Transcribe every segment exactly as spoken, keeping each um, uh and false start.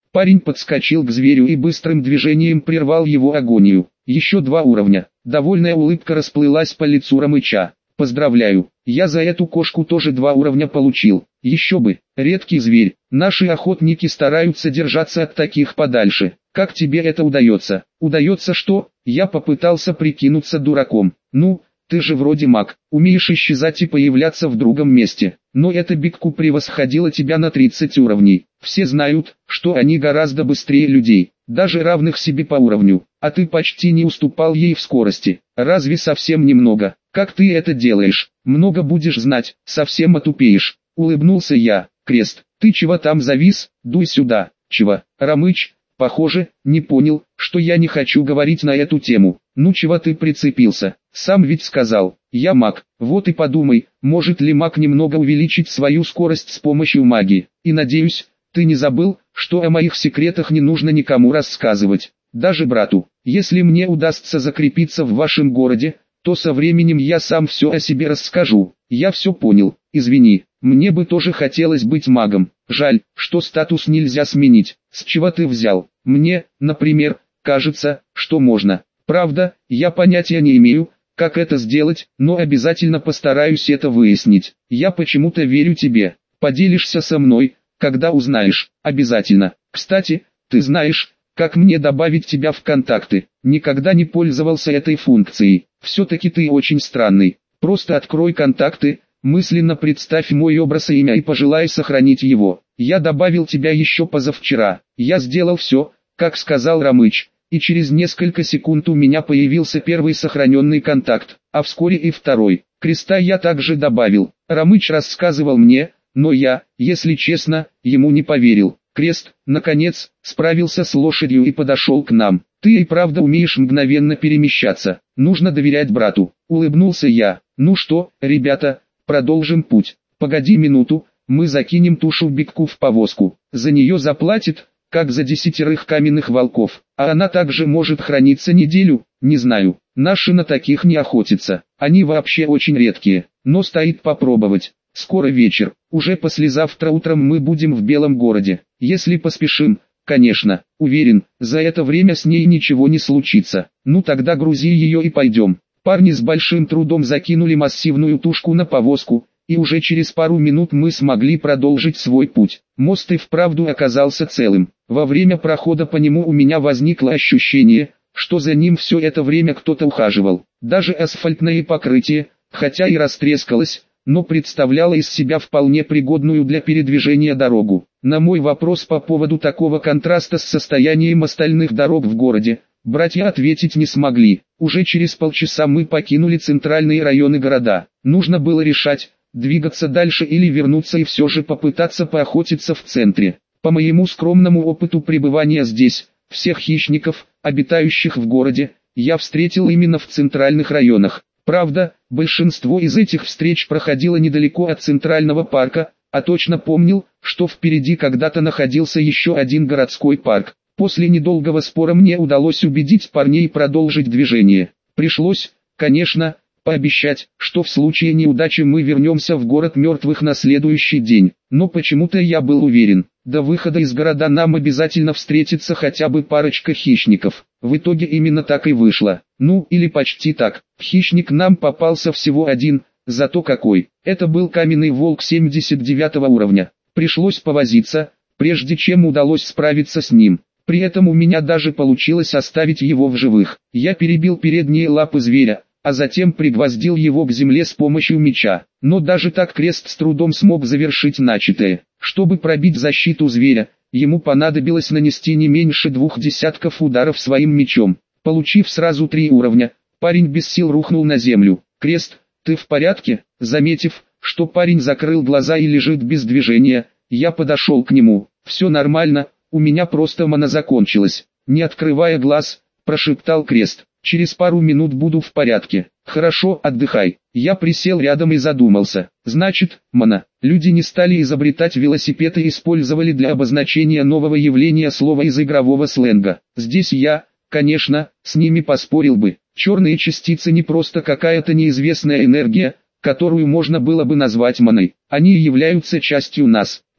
Парень подскочил к зверю и быстрым движением прервал его агонию. Еще два уровня. Довольная улыбка расплылась по лицу Ромыча. Поздравляю, я за эту кошку тоже два уровня получил. Еще бы, редкий зверь. Наши охотники стараются держаться от таких подальше. Как тебе это удается? Удается что? Я попытался прикинуться дураком. Ну, ты же вроде маг, умеешь исчезать и появляться в другом месте. Но эта Бикку превосходила тебя на тридцать уровней. Все знают, что они гораздо быстрее людей, даже равных себе по уровню. А ты почти не уступал ей в скорости. Разве совсем немного? Как ты это делаешь? Много будешь знать, совсем отупеешь. Улыбнулся я. Крест, ты чего там завис? Дуй сюда. Чего? Ромыч, похоже, не понял, что я не хочу говорить на эту тему. Ну чего ты прицепился? Сам ведь сказал, я маг. Вот и подумай, может ли маг немного увеличить свою скорость с помощью магии. И надеюсь, ты не забыл, что о моих секретах не нужно никому рассказывать. Даже брату. Если мне удастся закрепиться в вашем городе, то со временем я сам все о себе расскажу. Я все понял, извини, мне бы тоже хотелось быть магом. Жаль, что статус нельзя сменить. С чего ты взял? Мне, например, кажется, что можно. Правда, я понятия не имею, как это сделать, но обязательно постараюсь это выяснить. Я почему-то верю тебе. Поделишься со мной, когда узнаешь. Обязательно. Кстати, ты знаешь, как мне добавить тебя в контакты? Никогда не пользовался этой функцией. Все-таки ты очень странный. Просто открой контакты, мысленно представь мой образ и имя и пожелай сохранить его. Я добавил тебя еще позавчера. Я сделал все, как сказал Ромыч, и через несколько секунд у меня появился первый сохраненный контакт, а вскоре и второй. Креста я также добавил. Ромыч рассказывал мне, но я, если честно, ему не поверил. Крест, наконец, справился с лошадью и подошел к нам. Ты и правда умеешь мгновенно перемещаться. Нужно доверять брату. Улыбнулся я. Ну что, ребята, продолжим путь. Погоди минуту, мы закинем тушу Бикку в повозку. За нее заплатит, как за десятерых каменных волков. А она также может храниться неделю, не знаю. Наши на таких не охотятся. Они вообще очень редкие, но стоит попробовать. Скоро вечер, уже послезавтра утром мы будем в Белом городе. Если поспешим, конечно, уверен, за это время с ней ничего не случится. Ну тогда грузи ее и пойдем. Парни с большим трудом закинули массивную тушку на повозку, и уже через пару минут мы смогли продолжить свой путь. Мост и вправду оказался целым. Во время прохода по нему у меня возникло ощущение, что за ним все это время кто-то ухаживал. Даже асфальтное покрытие, хотя и растрескалось, но представляло из себя вполне пригодную для передвижения дорогу. На мой вопрос по поводу такого контраста с состоянием остальных дорог в городе, братья ответить не смогли. Уже через полчаса мы покинули центральные районы города. Нужно было решать, двигаться дальше или вернуться и все же попытаться поохотиться в центре. По моему скромному опыту пребывания здесь, всех хищников, обитающих в городе, я встретил именно в центральных районах. Правда, большинство из этих встреч проходило недалеко от центрального парка, а точно помнил, что впереди когда-то находился еще один городской парк. После недолгого спора мне удалось убедить парней продолжить движение. Пришлось, конечно, пообещать, что в случае неудачи мы вернемся в город мертвых на следующий день. Но почему-то я был уверен, до выхода из города нам обязательно встретится хотя бы парочка хищников. В итоге именно так и вышло. Ну, или почти так. Хищник нам попался всего один, зато какой. Это был каменный волк семьдесят девятого уровня. Пришлось повозиться, прежде чем удалось справиться с ним. При этом у меня даже получилось оставить его в живых. Я перебил передние лапы зверя, а затем пригвоздил его к земле с помощью меча. Но даже так Крест с трудом смог завершить начатое. Чтобы пробить защиту зверя, ему понадобилось нанести не меньше двух десятков ударов своим мечом. Получив сразу три уровня, парень без сил рухнул на землю. «Крест, ты в порядке?» Заметив, что парень закрыл глаза и лежит без движения, я подошел к нему. «Все нормально, у меня просто мана закончилась». Не открывая глаз, прошептал Крест. «Через пару минут буду в порядке». «Хорошо, отдыхай». Я присел рядом и задумался. Значит, мана. Люди не стали изобретать велосипед и использовали для обозначения нового явления слова из игрового сленга. Здесь я, конечно, с ними поспорил бы. Черные частицы не просто какая-то неизвестная энергия, которую можно было бы назвать маной. Они являются частью нас.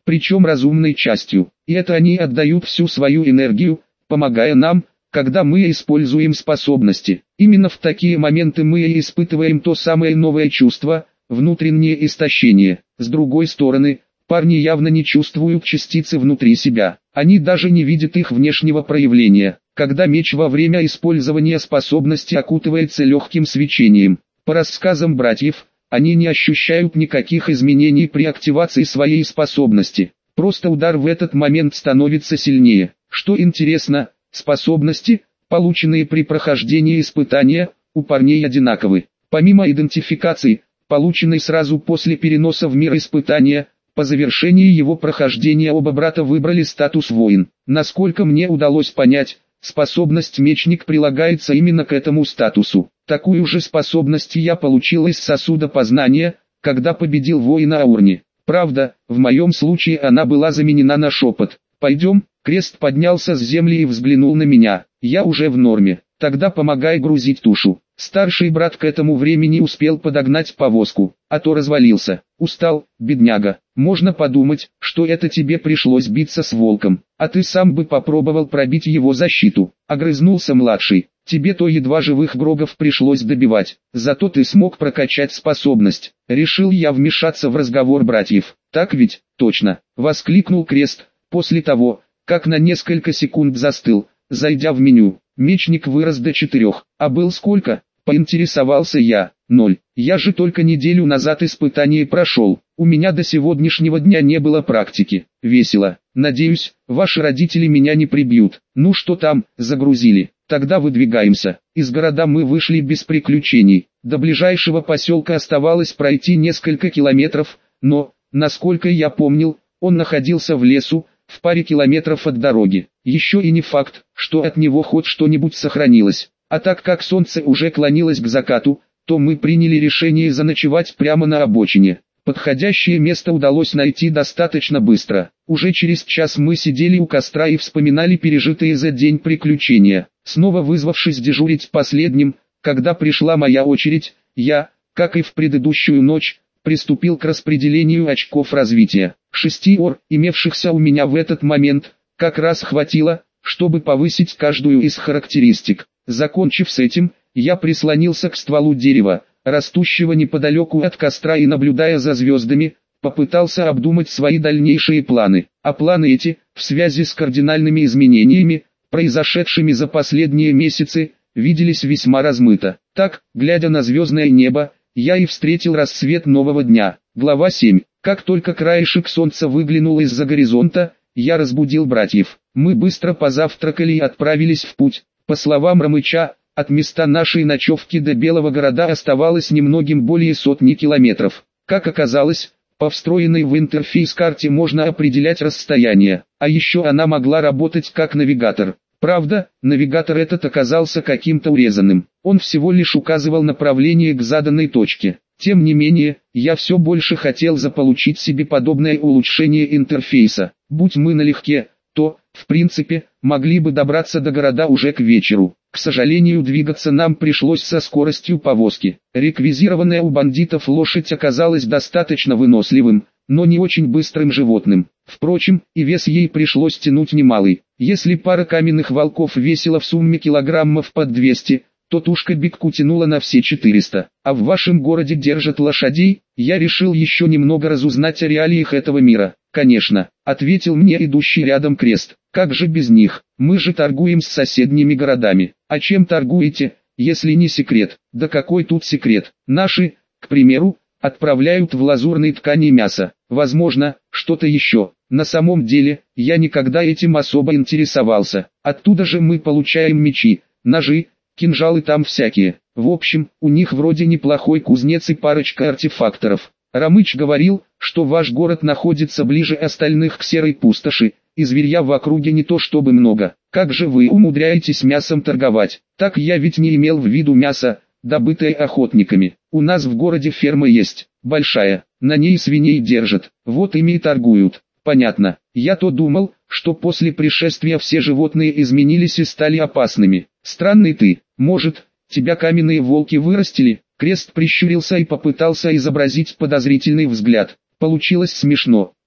причем разумной частью. И это они отдают всю свою энергию, помогая нам, когда мы используем способности. Именно в такие моменты мы и испытываем то самое новое чувство, внутреннее истощение. С другой стороны, парни явно не чувствуют частицы внутри себя. Они даже не видят их внешнего проявления. Когда меч во время использования способности окутывается легким свечением, по рассказам братьев, они не ощущают никаких изменений при активации своей способности. Просто удар в этот момент становится сильнее. Что интересно, способности, полученные при прохождении испытания, у парней одинаковы. Помимо идентификации, полученной сразу после переноса в мир испытания, по завершении его прохождения оба брата выбрали статус воин. Насколько мне удалось понять, способность мечник прилагается именно к этому статусу. Такую же способность я получил из сосуда познания, когда победил воина Аурни. Правда, в моем случае она была заменена на шепот. «Пойдем». Крест поднялся с земли и взглянул на меня. «Я уже в норме. Тогда помогай грузить тушу». Старший брат к этому времени успел подогнать повозку, а то развалился. «Устал, бедняга. Можно подумать, что это тебе пришлось биться с волком, а ты сам бы попробовал пробить его защиту», — огрызнулся младший. «Тебе то едва живых грогов пришлось добивать, зато ты смог прокачать способность». Решил я вмешаться в разговор братьев. «Так ведь?» «Точно», — воскликнул Крест, после того, как на несколько секунд застыл, зайдя в меню. Мечник вырос до четырех, а был сколько? Поинтересовался я. Ноль. Я же только неделю назад испытание прошел, у меня до сегодняшнего дня не было практики. Весело. Надеюсь, ваши родители меня не прибьют. Ну что там, загрузили? Тогда выдвигаемся. Из города мы вышли без приключений. До ближайшего поселка оставалось пройти несколько километров, но, насколько я помнил, он находился в лесу, в паре километров от дороги. Еще и не факт, что от него хоть что-нибудь сохранилось. А так как солнце уже клонилось к закату, то мы приняли решение заночевать прямо на обочине. Подходящее место удалось найти достаточно быстро. Уже через час мы сидели у костра и вспоминали пережитые за день приключения. Снова вызвавшись дежурить последним, когда пришла моя очередь, я, как и в предыдущую ночь, приступил к распределению очков развития. Шести ор, имевшихся у меня в этот момент, как раз хватило, чтобы повысить каждую из характеристик. Закончив с этим, я прислонился к стволу дерева, растущего неподалеку от костра, и, наблюдая за звездами, попытался обдумать свои дальнейшие планы. А планы эти, в связи с кардинальными изменениями, произошедшими за последние месяцы, виделись весьма размыто. Так, глядя на звездное небо, я и встретил рассвет нового дня. Глава семь. Как только краешек солнца выглянул из-за горизонта, я разбудил братьев. Мы быстро позавтракали и отправились в путь. По словам Ромыча, от места нашей ночевки до Белого города оставалось немногим более сотни километров. Как оказалось, по встроенной в интерфейс карте можно определять расстояние, а еще она могла работать как навигатор. Правда, навигатор этот оказался каким-то урезанным. Он всего лишь указывал направление к заданной точке. Тем не менее, я все больше хотел заполучить себе подобное улучшение интерфейса. Будь мы налегке, то, в принципе, могли бы добраться до города уже к вечеру. К сожалению, двигаться нам пришлось со скоростью повозки. Реквизированная у бандитов лошадь оказалась достаточно выносливым, но не очень быстрым животным. Впрочем, и вес ей пришлось тянуть немалый. Если пара каменных волков весила в сумме килограммов под двести, то тушка Бикку тянула на все четыреста. А в вашем городе держат лошадей? Я решил еще немного разузнать о реалиях этого мира. Конечно, ответил мне идущий рядом Крест. Как же без них? Мы же торгуем с соседними городами. А чем торгуете, если не секрет? Да какой тут секрет? Наши, к примеру, отправляют в лазурной ткани мясо. Возможно, что-то еще. На самом деле, я никогда этим особо интересовался. Оттуда же мы получаем мечи, ножи, кинжалы там всякие. В общем, у них вроде неплохой кузнец и парочка артефакторов. Ромыч говорил, что ваш город находится ближе остальных к серой пустоши, и зверья в округе не то чтобы много. Как же вы умудряетесь мясом торговать? Так я ведь не имел в виду мясо, добытое охотниками. У нас в городе ферма есть, большая, на ней свиней держат, вот ими и торгуют. Понятно. Я-то думал, что после пришествия все животные изменились и стали опасными. Странный ты. Может, тебя каменные волки вырастили? Крест прищурился и попытался изобразить подозрительный взгляд. Получилось смешно.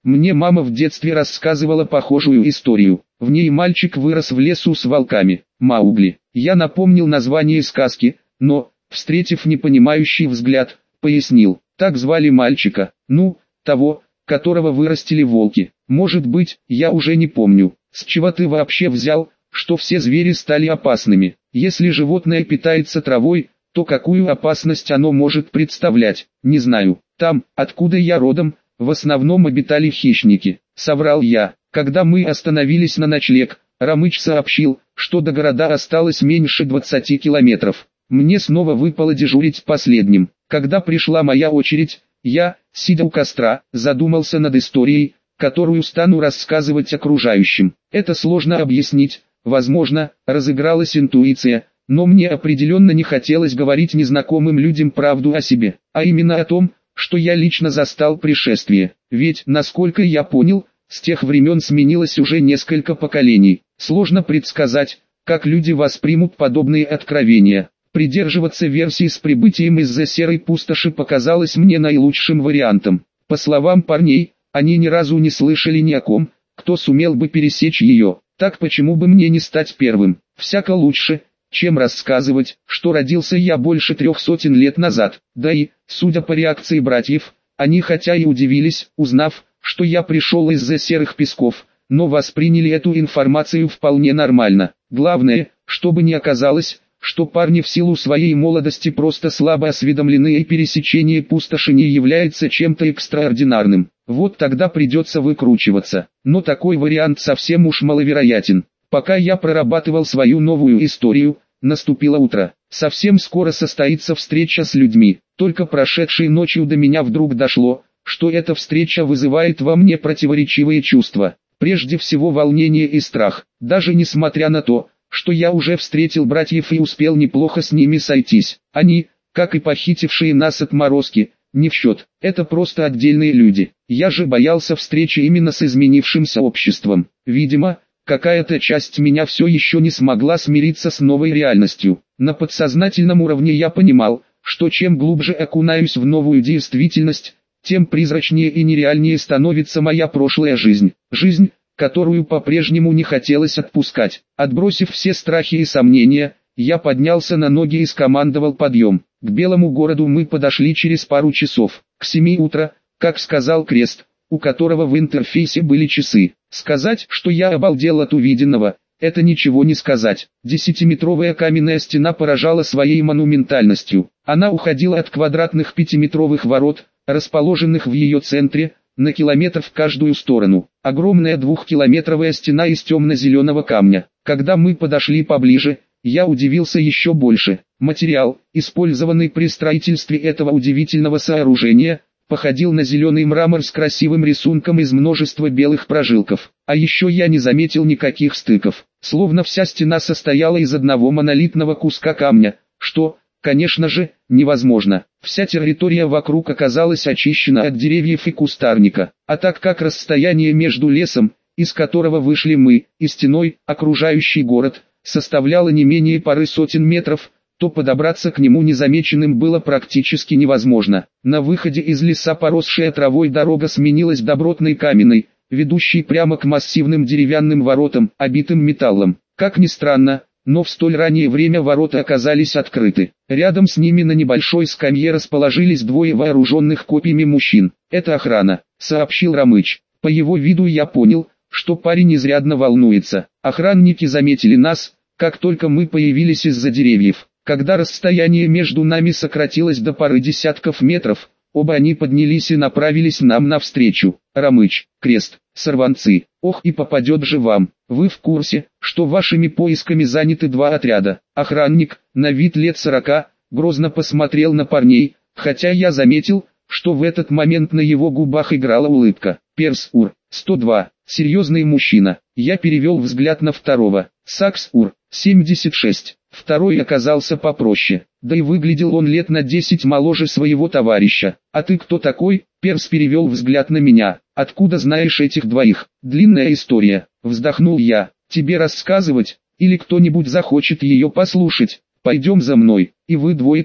Мне мама в детстве рассказывала похожую историю. В ней мальчик вырос в лесу с волками. Маугли. Я напомнил название сказки, но, встретив непонимающий взгляд, пояснил. Так звали мальчика, ну, того, которого вырастили волки. Может быть, я уже не помню. С чего ты вообще взял, что все звери стали опасными? Если животное питается травой, то какую опасность оно может представлять? Не знаю. Там, откуда я родом, в основном обитали хищники. Соврал я. Когда мы остановились на ночлег, Рамыч сообщил, что до города осталось меньше двадцати километров. Мне снова выпало дежурить последним. Когда пришла моя очередь, я, сидя у костра, задумался над историей, которую стану рассказывать окружающим. Это сложно объяснить, возможно, разыгралась интуиция, но мне определенно не хотелось говорить незнакомым людям правду о себе, а именно о том, что я лично застал пришествие. Ведь, насколько я понял, с тех времен сменилось уже несколько поколений. Сложно предсказать, как люди воспримут подобные откровения. Придерживаться версии с прибытием из-за серой пустоши показалось мне наилучшим вариантом. По словам парней, они ни разу не слышали ни о ком, кто сумел бы пересечь ее. Так почему бы мне не стать первым? Всяко лучше, чем рассказывать, что родился я больше трех сотен лет назад. Да и, судя по реакции братьев, они хотя и удивились, узнав, что я пришел из-за серых песков, но восприняли эту информацию вполне нормально. Главное, чтобы не оказалось, что парни в силу своей молодости просто слабо осведомлены и пересечение пустоши не является чем-то экстраординарным. Вот тогда придется выкручиваться. Но такой вариант совсем уж маловероятен. Пока я прорабатывал свою новую историю, наступило утро. Совсем скоро состоится встреча с людьми. Только прошедшей ночью до меня вдруг дошло, что эта встреча вызывает во мне противоречивые чувства. Прежде всего волнение и страх. Даже несмотря на то, что я уже встретил братьев и успел неплохо с ними сойтись. Они, как и похитившие нас отморозки, не в счет. Это просто отдельные люди. Я же боялся встречи именно с изменившимся обществом. Видимо, какая-то часть меня все еще не смогла смириться с новой реальностью. На подсознательном уровне я понимал, что чем глубже окунаюсь в новую действительность, тем призрачнее и нереальнее становится моя прошлая жизнь. Жизнь, которую по-прежнему не хотелось отпускать. Отбросив все страхи и сомнения, я поднялся на ноги и скомандовал подъем. К Белому городу мы подошли через пару часов. К семи утра, как сказал Крест, у которого в интерфейсе были часы. Сказать, что я обалдел от увиденного, это ничего не сказать. Десятиметровая каменная стена поражала своей монументальностью. Она уходила от квадратных пятиметровых ворот, расположенных в ее центре, на километр в каждую сторону. Огромная двухкилометровая стена из темно-зеленого камня. Когда мы подошли поближе, я удивился еще больше. Материал, использованный при строительстве этого удивительного сооружения, походил на зеленый мрамор с красивым рисунком из множества белых прожилков. А еще я не заметил никаких стыков. Словно вся стена состояла из одного монолитного куска камня, что, конечно же, невозможно. Вся территория вокруг оказалась очищена от деревьев и кустарника. А так как расстояние между лесом, из которого вышли мы, и стеной, окружающий город, составляло не менее пары сотен метров, то подобраться к нему незамеченным было практически невозможно. На выходе из леса поросшая травой дорога сменилась добротной каменной, ведущей прямо к массивным деревянным воротам, обитым металлом. Как ни странно, но в столь раннее время ворота оказались открыты. Рядом с ними на небольшой скамье расположились двое вооруженных копьями мужчин. «Это охрана», — сообщил Рамыч. По его виду я понял, что парень изрядно волнуется. Охранники заметили нас, как только мы появились из-за деревьев. Когда расстояние между нами сократилось до пары десятков метров, оба они поднялись и направились нам навстречу. «Рамыч, Крест, сорванцы, ох и попадет же вам. Вы в курсе, что вашими поисками заняты два отряда?» Охранник, на вид лет сорока, грозно посмотрел на парней, хотя я заметил, что в этот момент на его губах играла улыбка. «Перс-Ур, сто два, серьезный мужчина». Я перевел взгляд на второго. «Сакс-Ур, семьдесят шесть». Второй оказался попроще, да и выглядел он лет на десять моложе своего товарища. «А ты кто такой?» Перс перевел взгляд на меня. «Откуда знаешь этих двоих?» «Длинная история», вздохнул я. «Тебе рассказывать? Или кто-нибудь захочет ее послушать?» «Пойдем за мной, и вы двое тоже».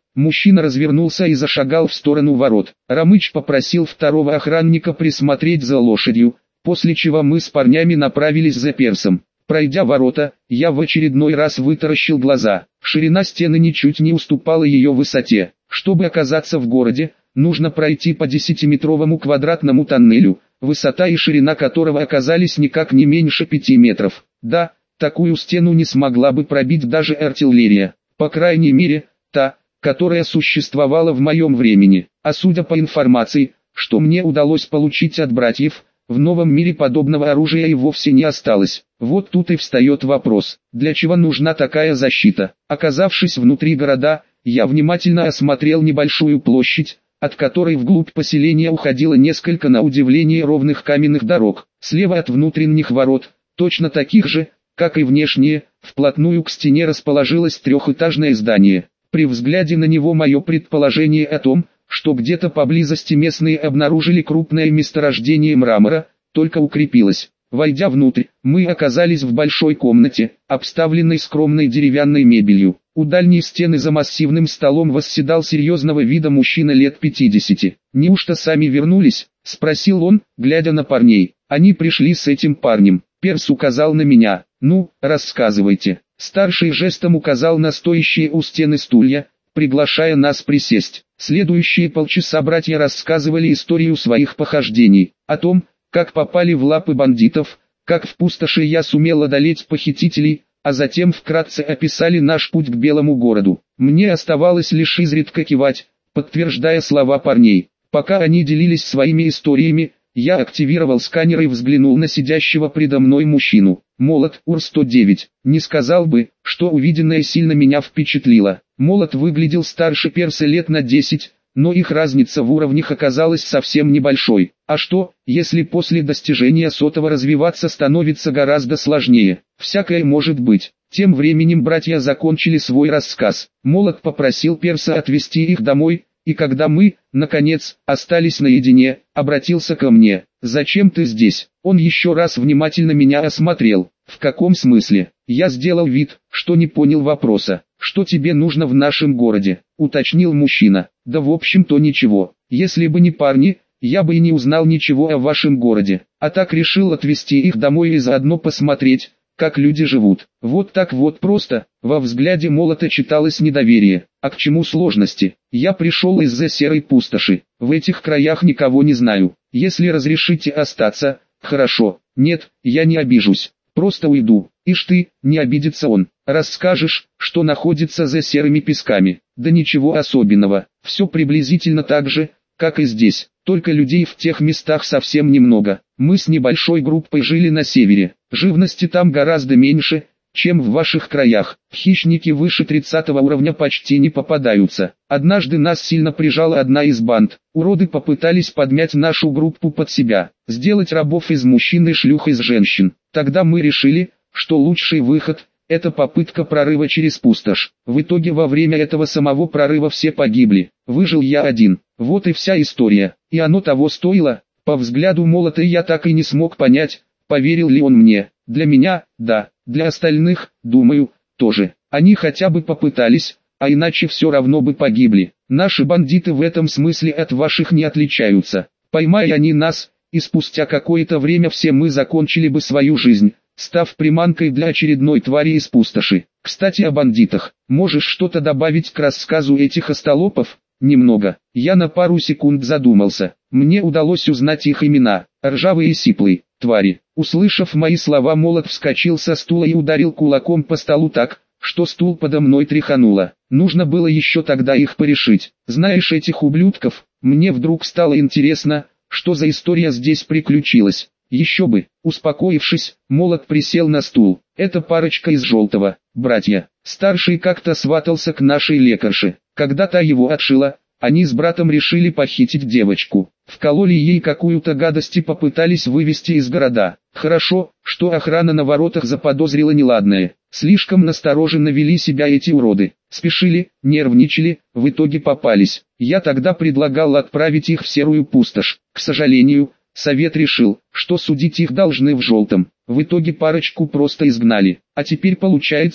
Мужчина развернулся и зашагал в сторону ворот. Рамыч попросил второго охранника присмотреть за лошадью, после чего мы с парнями направились за персом. Пройдя ворота, я в очередной раз вытаращил глаза. Ширина стены ничуть не уступала ее высоте. Чтобы оказаться в городе, нужно пройти по десятиметровому квадратному тоннелю, высота и ширина которого оказались никак не меньше пяти метров. Да, такую стену не смогла бы пробить даже артиллерия, по крайней мере, та, которая существовала в моем времени. А судя по информации, что мне удалось получить от братьев, в новом мире подобного оружия и вовсе не осталось. Вот тут и встает вопрос, для чего нужна такая защита? Оказавшись внутри города, я внимательно осмотрел небольшую площадь, от которой вглубь поселения уходило несколько на удивление ровных каменных дорог. Слева от внутренних ворот, точно таких же, как и внешние, вплотную к стене расположилось трехэтажное здание. При взгляде на него мое предположение о том, что где-то поблизости местные обнаружили крупное месторождение мрамора, только укрепилось. Войдя внутрь, мы оказались в большой комнате, обставленной скромной деревянной мебелью. У дальней стены за массивным столом восседал серьезного вида мужчина лет пятидесяти. «Неужто сами вернулись?» – спросил он, глядя на парней. «Они пришли с этим парнем». Перс указал на меня. «Ну, рассказывайте». Старший жестом указал на стоящие у стены стулья, приглашая нас присесть. Следующие полчаса братья рассказывали историю своих похождений, о том, как попали в лапы бандитов, как в пустоши я сумел одолеть похитителей, а затем вкратце описали наш путь к Белому городу. Мне оставалось лишь изредка кивать, подтверждая слова парней. Пока они делились своими историями, я активировал сканер и взглянул на сидящего предо мной мужчину. Молот Ур сто девять. Не сказал бы, что увиденное сильно меня впечатлило. Молот выглядел старше Перса лет на десять, но их разница в уровнях оказалась совсем небольшой. А что, если после достижения сотого развиваться становится гораздо сложнее? Всякое может быть. Тем временем братья закончили свой рассказ. Молот попросил Перса отвезти их домой, и когда мы, наконец, остались наедине, обратился ко мне. «Зачем ты здесь?» Он еще раз внимательно меня осмотрел. «В каком смысле?» Я сделал вид, что не понял вопроса. «Что тебе нужно в нашем городе?» — уточнил мужчина. «Да в общем-то ничего. Если бы не парни, я бы и не узнал ничего о вашем городе. А так решил отвезти их домой и заодно посмотреть, как люди живут». Вот так вот просто. Во взгляде Молота читалось недоверие. А к чему сложности? Я пришел из-за серой пустоши. В этих краях никого не знаю. Если разрешите остаться, хорошо. Нет, я не обижусь. Просто уйду. Ишь ты, не обидится он. Расскажешь, что находится за серыми песками. Да ничего особенного. Все приблизительно так же, как и здесь. Только людей в тех местах совсем немного. Мы с небольшой группой жили на севере. Живности там гораздо меньше, чем в ваших краях. Хищники выше тридцатого уровня почти не попадаются. Однажды нас сильно прижала одна из банд. Уроды попытались подмять нашу группу под себя, сделать рабов из мужчин и шлюх из женщин. Тогда мы решили, что лучший выход – это попытка прорыва через пустошь. В итоге во время этого самого прорыва все погибли. Выжил я один. Вот и вся история. И оно того стоило. По взгляду Молота я так и не смог понять, поверил ли он мне. Для меня – да. Для остальных, думаю, тоже. Они хотя бы попытались, а иначе все равно бы погибли. Наши бандиты в этом смысле от ваших не отличаются. Поймай они нас, и спустя какое-то время все мы закончили бы свою жизнь, став приманкой для очередной твари из пустоши. Кстати, о бандитах. Можешь что-то добавить к рассказу этих остолопов? Немного. Я на пару секунд задумался. Мне удалось узнать их имена. Ржавый и сиплый. Твари. Услышав мои слова, Молот вскочил со стула и ударил кулаком по столу так, что стул подо мной тряхануло. Нужно было еще тогда их порешить. Знаешь этих ублюдков? Мне вдруг стало интересно, что за история здесь приключилась. Еще бы. Успокоившись, Молот присел на стул. Это парочка из желтого. Братья. Старший как-то сватался к нашей лекарше. Когда та его отшила, они с братом решили похитить девочку. Вкололи ей какую-то гадость и попытались вывести из города. Хорошо, что охрана на воротах заподозрила неладное. Слишком настороженно вели себя эти уроды. Спешили, нервничали, в итоге попались. Я тогда предлагал отправить их в серую пустошь. К сожалению, совет решил, что судить их должны в желтом. В итоге парочку просто изгнали. А теперь получается,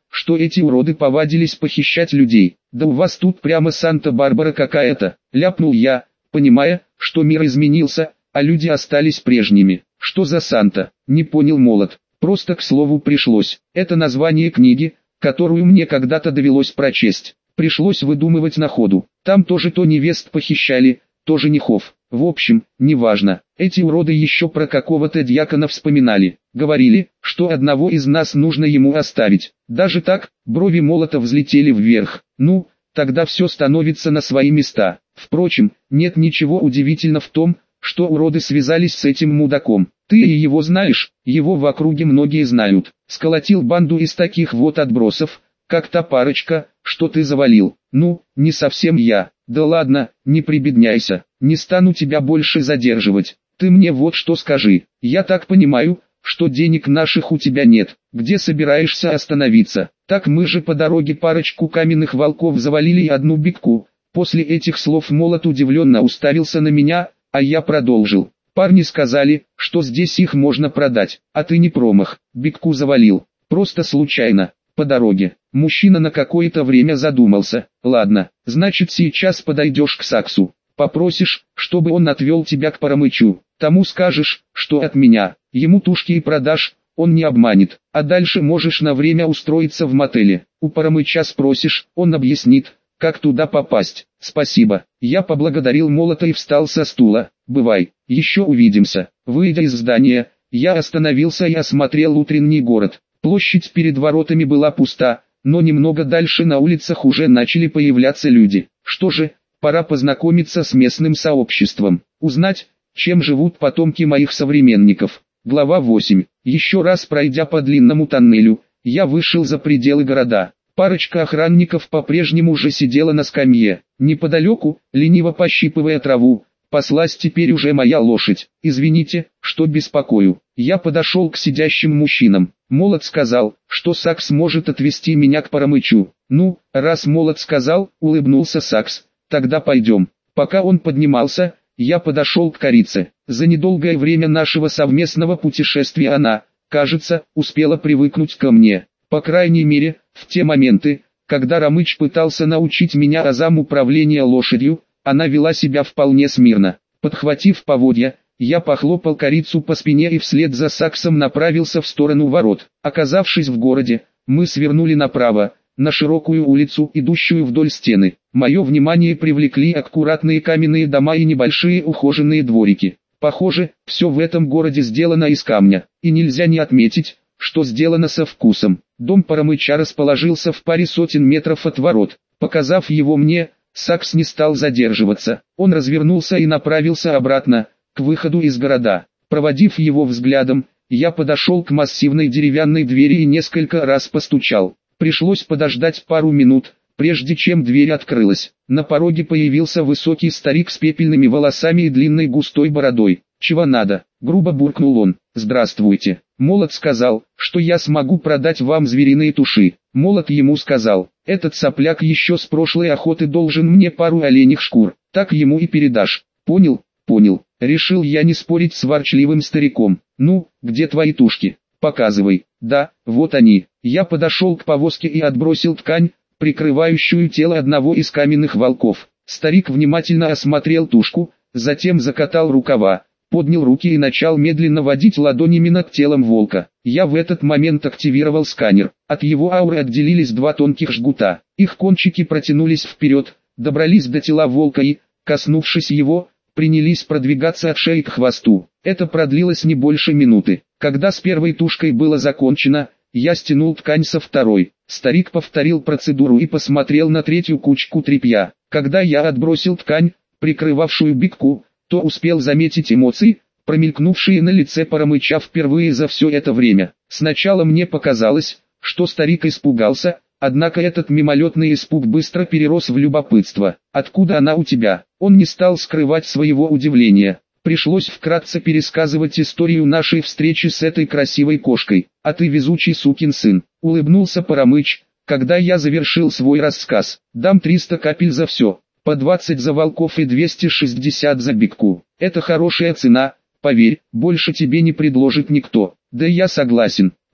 что эти уроды повадились похищать людей. Да у вас тут прямо Санта-Барбара какая-то, ляпнул я, понимая, что мир изменился, а люди остались прежними. Что за Санта? Не понял Молот. Просто к слову пришлось. Это название книги, которую мне когда-то довелось прочесть. Пришлось выдумывать на ходу. Там тоже то невест похищали, то женихов. В общем, неважно. Эти уроды еще про какого-то дьякона вспоминали. Говорили, что одного из нас нужно ему оставить. Даже так, брови Молота взлетели вверх. Ну, тогда все становится на свои места. Впрочем, нет ничего удивительного в том, что уроды связались с этим мудаком. Ты и его знаешь, его в округе многие знают. Сколотил банду из таких вот отбросов, как та парочка, что ты завалил. Ну, не совсем я. Да ладно, не прибедняйся, не стану тебя больше задерживать. Ты мне вот что скажи. Я так понимаю, что денег наших у тебя нет. Где собираешься остановиться? Так мы же по дороге парочку каменных волков завалили и одну битку. После этих слов Молот удивленно уставился на меня, а я продолжил. Парни сказали, что здесь их можно продать, а ты не промах. Битку завалил. Просто случайно. По дороге. Мужчина на какое-то время задумался. Ладно, значит сейчас подойдешь к Саксу. Попросишь, чтобы он отвел тебя к Парамычу. Тому скажешь, что от меня. Ему тушки и продашь, он не обманет. А дальше можешь на время устроиться в мотеле. У Парамыча спросишь, он объяснит, как туда попасть. Спасибо. Я поблагодарил Молота и встал со стула. Бывай, еще увидимся. Выйдя из здания, я остановился и осмотрел утренний город. Площадь перед воротами была пуста, но немного дальше на улицах уже начали появляться люди. Что же, пора познакомиться с местным сообществом, узнать, чем живут потомки моих современников. Глава восемь. Еще раз пройдя по длинному тоннелю, я вышел за пределы города. Парочка охранников по-прежнему же сидела на скамье. Неподалеку, лениво пощипывая траву, паслась теперь уже моя лошадь. Извините, что беспокою. Я подошел к сидящим мужчинам. Молот сказал, что Сакс может отвезти меня к Парамычу. Ну, раз Молот сказал, улыбнулся Сакс, тогда пойдем. Пока он поднимался, я подошел к корице. За недолгое время нашего совместного путешествия она, кажется, успела привыкнуть ко мне. По крайней мере, в те моменты, когда Рамыч пытался научить меня азам управления лошадью, она вела себя вполне смирно. Подхватив поводья, я похлопал корицу по спине и вслед за Саксом направился в сторону ворот. Оказавшись в городе, мы свернули направо, на широкую улицу, идущую вдоль стены. Мое внимание привлекли аккуратные каменные дома и небольшие ухоженные дворики. Похоже, все в этом городе сделано из камня, и нельзя не отметить, что сделано со вкусом. Дом Парамыча расположился в паре сотен метров от ворот. Показав его мне, Сакс не стал задерживаться. Он развернулся и направился обратно, к выходу из города. Проводив его взглядом, я подошел к массивной деревянной двери и несколько раз постучал. Пришлось подождать пару минут, прежде чем дверь открылась. На пороге появился высокий старик с пепельными волосами и длинной густой бородой. «Чего надо?» — грубо буркнул он. «Здравствуйте. Молот сказал, что я смогу продать вам звериные туши». Молот ему сказал, «Этот сопляк еще с прошлой охоты должен мне пару оленьих шкур, так ему и передашь». «Понял, понял». Решил я не спорить с ворчливым стариком. «Ну, где твои тушки? Показывай». «Да, вот они». Я подошел к повозке и отбросил ткань, прикрывающую тело одного из каменных волков. Старик внимательно осмотрел тушку, затем закатал рукава, поднял руки и начал медленно водить ладонями над телом волка. Я в этот момент активировал сканер. От его ауры отделились два тонких жгута. Их кончики протянулись вперед, добрались до тела волка и, коснувшись его, принялись продвигаться от шеи к хвосту. Это продлилось не больше минуты. Когда с первой тушкой было закончено, я стянул ткань со второй. Старик повторил процедуру и посмотрел на третью кучку тряпья. Когда я отбросил ткань, прикрывавшую битку, то успел заметить эмоции, промелькнувшие на лице Парамыча впервые за все это время. Сначала мне показалось, что старик испугался, однако этот мимолетный испуг быстро перерос в любопытство. «Откуда она у тебя?» Он не стал скрывать своего удивления. Пришлось вкратце пересказывать историю нашей встречи с этой красивой кошкой. «А ты везучий сукин сын», — улыбнулся Парамыч, когда я завершил свой рассказ. «Дам триста капель за все, по двадцать за волков и двести шестьдесят за битку. Это хорошая цена, поверь, больше тебе не предложит никто». «Да я согласен»,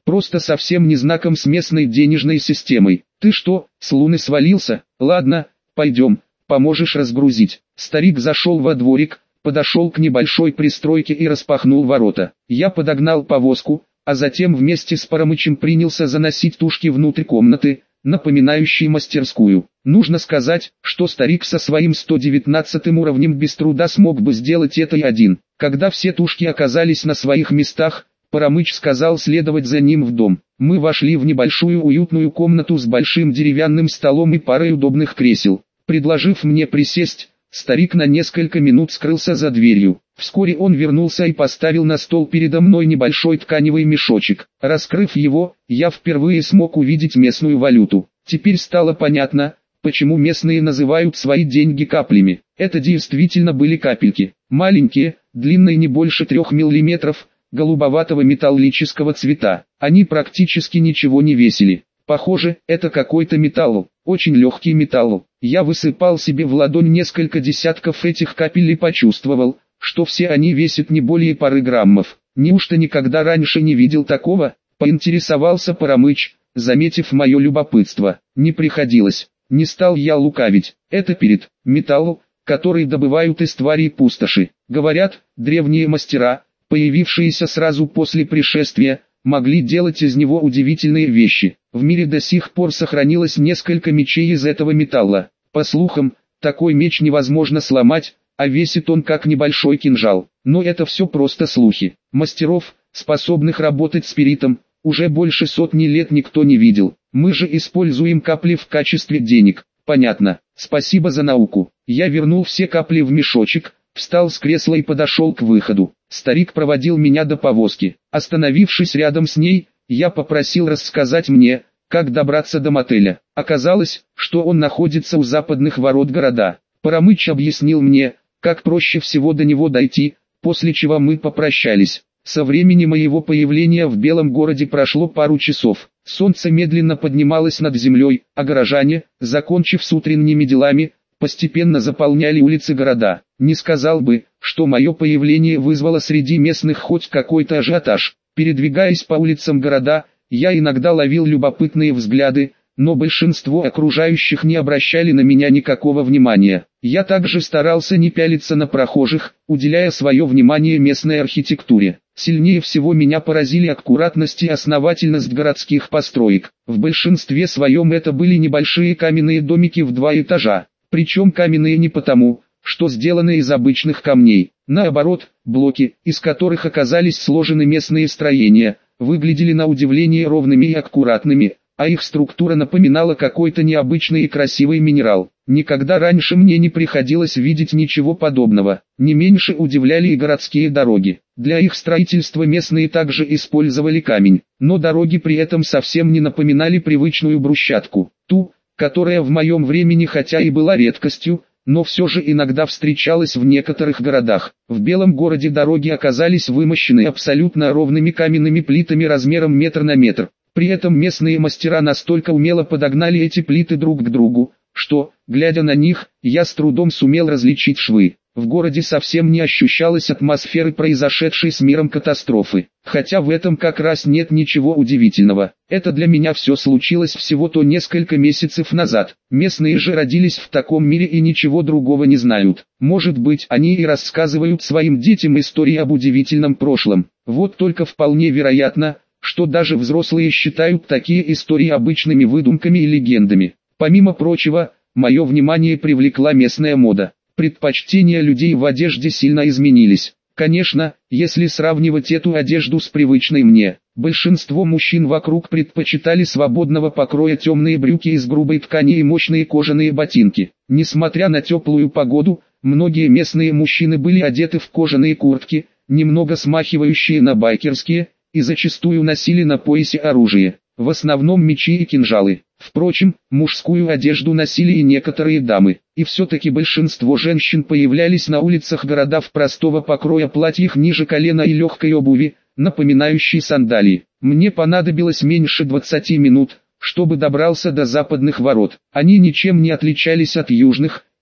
просто совсем не знаком с местной денежной системой. Ты что, с луны свалился? Ладно, пойдем, поможешь разгрузить. Старик зашел во дворик, подошел к небольшой пристройке и распахнул ворота. Я подогнал повозку, а затем вместе с Парамычем принялся заносить тушки внутрь комнаты, напоминающей мастерскую. Нужно сказать, что старик со своим сто девятнадцатым уровнем без труда смог бы сделать это и один. Когда все тушки оказались на своих местах, Парамыч сказал следовать за ним в дом. Мы вошли в небольшую уютную комнату с большим деревянным столом и парой удобных кресел. Предложив мне присесть, старик на несколько минут скрылся за дверью. Вскоре он вернулся и поставил на стол передо мной небольшой тканевый мешочек. Раскрыв его, я впервые смог увидеть местную валюту. Теперь стало понятно, почему местные называют свои деньги каплями. Это действительно были капельки. Маленькие, длиной не больше трех миллиметров, голубоватого металлического цвета. Они практически ничего не весили. Похоже, это какой-то металл, очень легкий металл. Я высыпал себе в ладонь несколько десятков этих капель и почувствовал, что все они весят не более пары граммов. Неужто никогда раньше не видел такого? Поинтересовался Парамыч, заметив мое любопытство. Не приходилось. Не стал я лукавить. Это перед металл, который добывают из тварей пустоши. Говорят, древние мастера, появившиеся сразу после пришествия, могли делать из него удивительные вещи. В мире до сих пор сохранилось несколько мечей из этого металла. По слухам, такой меч невозможно сломать, а весит он как небольшой кинжал. Но это все просто слухи. Мастеров, способных работать спиритом, уже больше сотни лет никто не видел. Мы же используем капли в качестве денег. Понятно. Спасибо за науку. Я вернул все капли в мешочек, встал с кресла и подошел к выходу. Старик проводил меня до повозки. Остановившись рядом с ней, я попросил рассказать мне, как добраться до мотеля. Оказалось, что он находится у западных ворот города. Парамыч объяснил мне, как проще всего до него дойти, после чего мы попрощались. Со времени моего появления в Белом городе прошло пару часов. Солнце медленно поднималось над землей, а горожане, закончив с утренними делами, постепенно заполняли улицы города. Не сказал бы, что мое появление вызвало среди местных хоть какой-то ажиотаж. Передвигаясь по улицам города, я иногда ловил любопытные взгляды, но большинство окружающих не обращали на меня никакого внимания. Я также старался не пялиться на прохожих, уделяя свое внимание местной архитектуре. Сильнее всего меня поразили аккуратность и основательность городских построек. В большинстве своем это были небольшие каменные домики в два этажа. Причем каменные не потому, что сделаны из обычных камней. Наоборот, блоки, из которых оказались сложены местные строения, выглядели на удивление ровными и аккуратными, а их структура напоминала какой-то необычный и красивый минерал. Никогда раньше мне не приходилось видеть ничего подобного. Не меньше удивляли и городские дороги. Для их строительства местные также использовали камень, но дороги при этом совсем не напоминали привычную брусчатку. Ту, которая в моем времени хотя и была редкостью, но все же иногда встречалась в некоторых городах. В Белом городе дороги оказались вымощены абсолютно ровными каменными плитами размером метр на метр. При этом местные мастера настолько умело подогнали эти плиты друг к другу, что, глядя на них, я с трудом сумел различить швы. В городе совсем не ощущалось атмосферы произошедшей с миром катастрофы. Хотя в этом как раз нет ничего удивительного. Это для меня все случилось всего-то несколько месяцев назад. Местные же родились в таком мире и ничего другого не знают. Может быть, они и рассказывают своим детям истории об удивительном прошлом. Вот только вполне вероятно, что даже взрослые считают такие истории обычными выдумками и легендами. Помимо прочего, мое внимание привлекла местная мода. Предпочтения людей в одежде сильно изменились. Конечно, если сравнивать эту одежду с привычной мне, большинство мужчин вокруг предпочитали свободного покроя темные брюки из грубой ткани и мощные кожаные ботинки. Несмотря на теплую погоду, многие местные мужчины были одеты в кожаные куртки, немного смахивающие на байкерские, и зачастую носили на поясе оружие, в основном мечи и кинжалы. Впрочем, мужскую одежду носили и некоторые дамы, и все-таки большинство женщин появлялись на улицах города в простого покроя платьях ниже колена и легкой обуви, напоминающей сандалии. Мне понадобилось меньше двадцати минут, чтобы добрался до западных ворот. Они ничем не отличались от южных,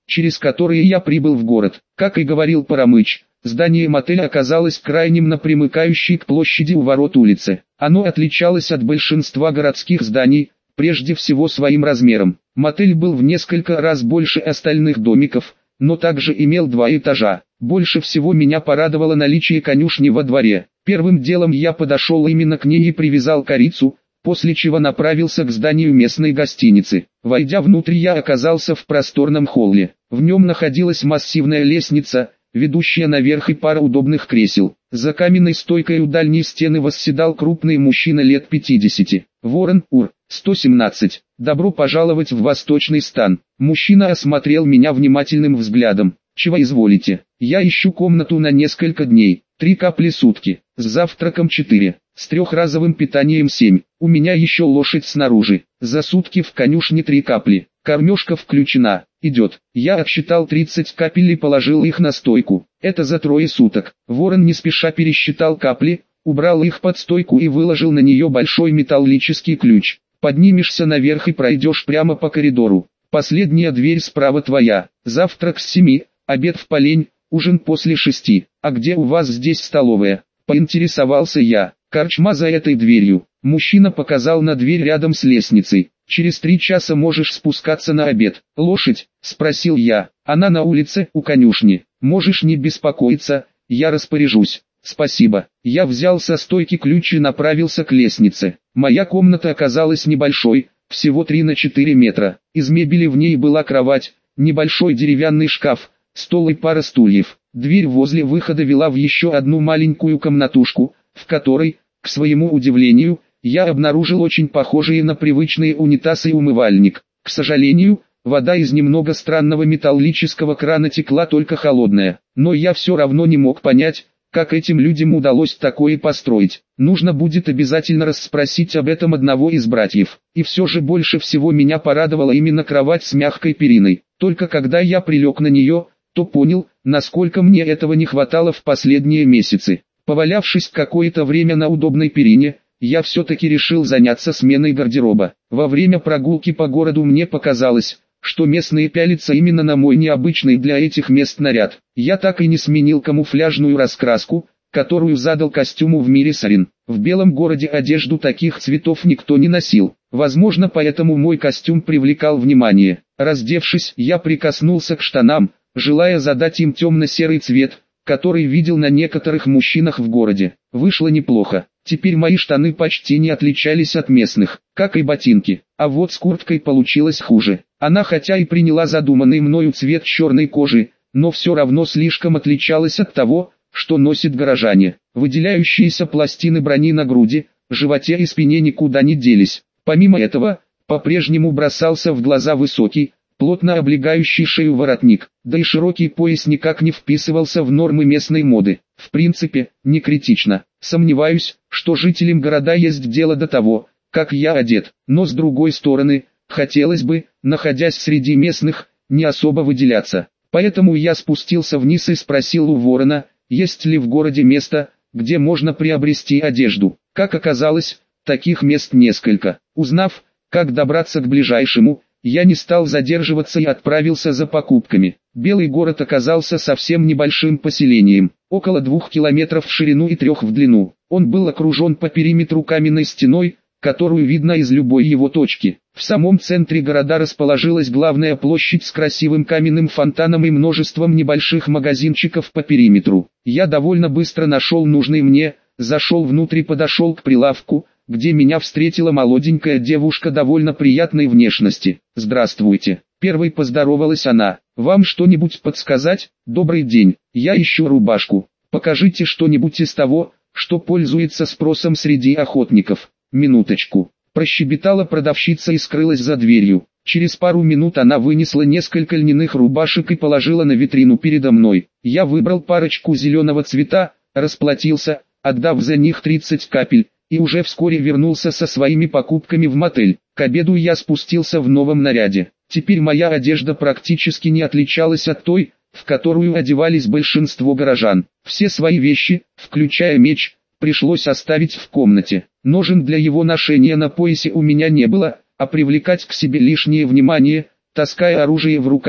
через которые я прибыл в город. Как и говорил Парамыч, здание мотеля оказалось крайним на примыкающей к площади у ворот улице. Оно отличалось от большинства городских зданий, прежде всего своим размером. Мотель был в несколько раз больше остальных домиков, но также имел два этажа. Больше всего меня порадовало наличие конюшни во дворе. Первым делом я подошел именно к ней и привязал корицу, после чего направился к зданию местной гостиницы. Войдя внутрь, я оказался в просторном холле. В нем находилась массивная лестница, ведущая наверх, и пара удобных кресел. За каменной стойкой у дальней стены восседал крупный мужчина лет пятидесяти. Ворон Ур, сто семнадцать. Добро пожаловать в Восточный стан. Мужчина осмотрел меня внимательным взглядом. Чего изволите? Я ищу комнату на несколько дней. Три капли сутки. С завтраком четыре. С трехразовым питанием семь. У меня еще лошадь снаружи. За сутки в конюшне три капли. Кормежка включена. Идет. Я отсчитал тридцать капель и положил их на стойку. Это за трое суток. Ворон не спеша пересчитал капли, убрал их под стойку и выложил на нее большой металлический ключ. Поднимешься наверх и пройдешь прямо по коридору. Последняя дверь справа твоя. Завтрак с семи, обед в полдень, ужин после шести. А где у вас здесь столовая? Поинтересовался я. Корчма за этой дверью. Мужчина показал на дверь рядом с лестницей. Через три часа можешь спускаться на обед. Лошадь? Спросил я. Она на улице, у конюшни. Можешь не беспокоиться, я распоряжусь. Спасибо. Я взял со стойки ключ и направился к лестнице. Моя комната оказалась небольшой, всего три на четыре метра. Из мебели в ней была кровать, небольшой деревянный шкаф, стол и пара стульев. Дверь возле выхода вела в еще одну маленькую комнатушку, в которой, к своему удивлению, я обнаружил очень похожие на привычные унитаз и умывальник. К сожалению, вода из немного странного металлического крана текла только холодная, но я все равно не мог понять, как этим людям удалось такое построить. Нужно будет обязательно расспросить об этом одного из братьев. И все же больше всего меня порадовала именно кровать с мягкой периной. Только когда я прилег на нее, то понял, насколько мне этого не хватало в последние месяцы. Повалявшись какое-то время на удобной перине, я все-таки решил заняться сменой гардероба. Во время прогулки по городу мне показалось, что местные пялятся именно на мой необычный для этих мест наряд. Я так и не сменил камуфляжную раскраску, которую задал костюму в мире Сарин. В белом городе одежду таких цветов никто не носил. Возможно, поэтому мой костюм привлекал внимание. Раздевшись, я прикоснулся к штанам, желая задать им темно-серый цвет, который видел на некоторых мужчинах в городе. Вышло неплохо. Теперь мои штаны почти не отличались от местных, как и ботинки. А вот с курткой получилось хуже. Она хотя и приняла задуманный мною цвет черной кожи, но все равно слишком отличалась от того, что носят горожане. Выделяющиеся пластины брони на груди, животе и спине никуда не делись. Помимо этого, по-прежнему бросался в глаза высокий, плотно облегающий шею воротник, да и широкий пояс никак не вписывался в нормы местной моды. В принципе, не критично. Сомневаюсь, что жителям города есть дело до того, как я одет, но с другой стороны, хотелось бы, находясь среди местных, не особо выделяться. Поэтому я спустился вниз и спросил у ворона, есть ли в городе место, где можно приобрести одежду. Как оказалось, таких мест несколько. Узнав, как добраться к ближайшему, я не стал задерживаться и отправился за покупками. Белый город оказался совсем небольшим поселением, около двух километров в ширину и трех в длину. Он был окружен по периметру каменной стеной, которую видно из любой его точки. В самом центре города расположилась главная площадь с красивым каменным фонтаном и множеством небольших магазинчиков по периметру. Я довольно быстро нашел нужный мне, зашел внутрь и подошел к прилавку, где меня встретила молоденькая девушка довольно приятной внешности. «Здравствуйте», — первой поздоровалась она. «Вам что-нибудь подсказать? Добрый день, я ищу рубашку. Покажите что-нибудь из того, что пользуется спросом среди охотников». «Минуточку», — прощебетала продавщица и скрылась за дверью. Через пару минут она вынесла несколько льняных рубашек и положила на витрину передо мной. Я выбрал парочку зеленого цвета, расплатился, отдав за них тридцать капель, и уже вскоре вернулся со своими покупками в мотель. К обеду я спустился в новом наряде. Теперь моя одежда практически не отличалась от той, в которую одевались большинство горожан. Все свои вещи, включая меч, пришлось оставить в комнате. Ножен для его ношения на поясе у меня не было, а привлекать к себе лишнее внимание, таская оружие в руках,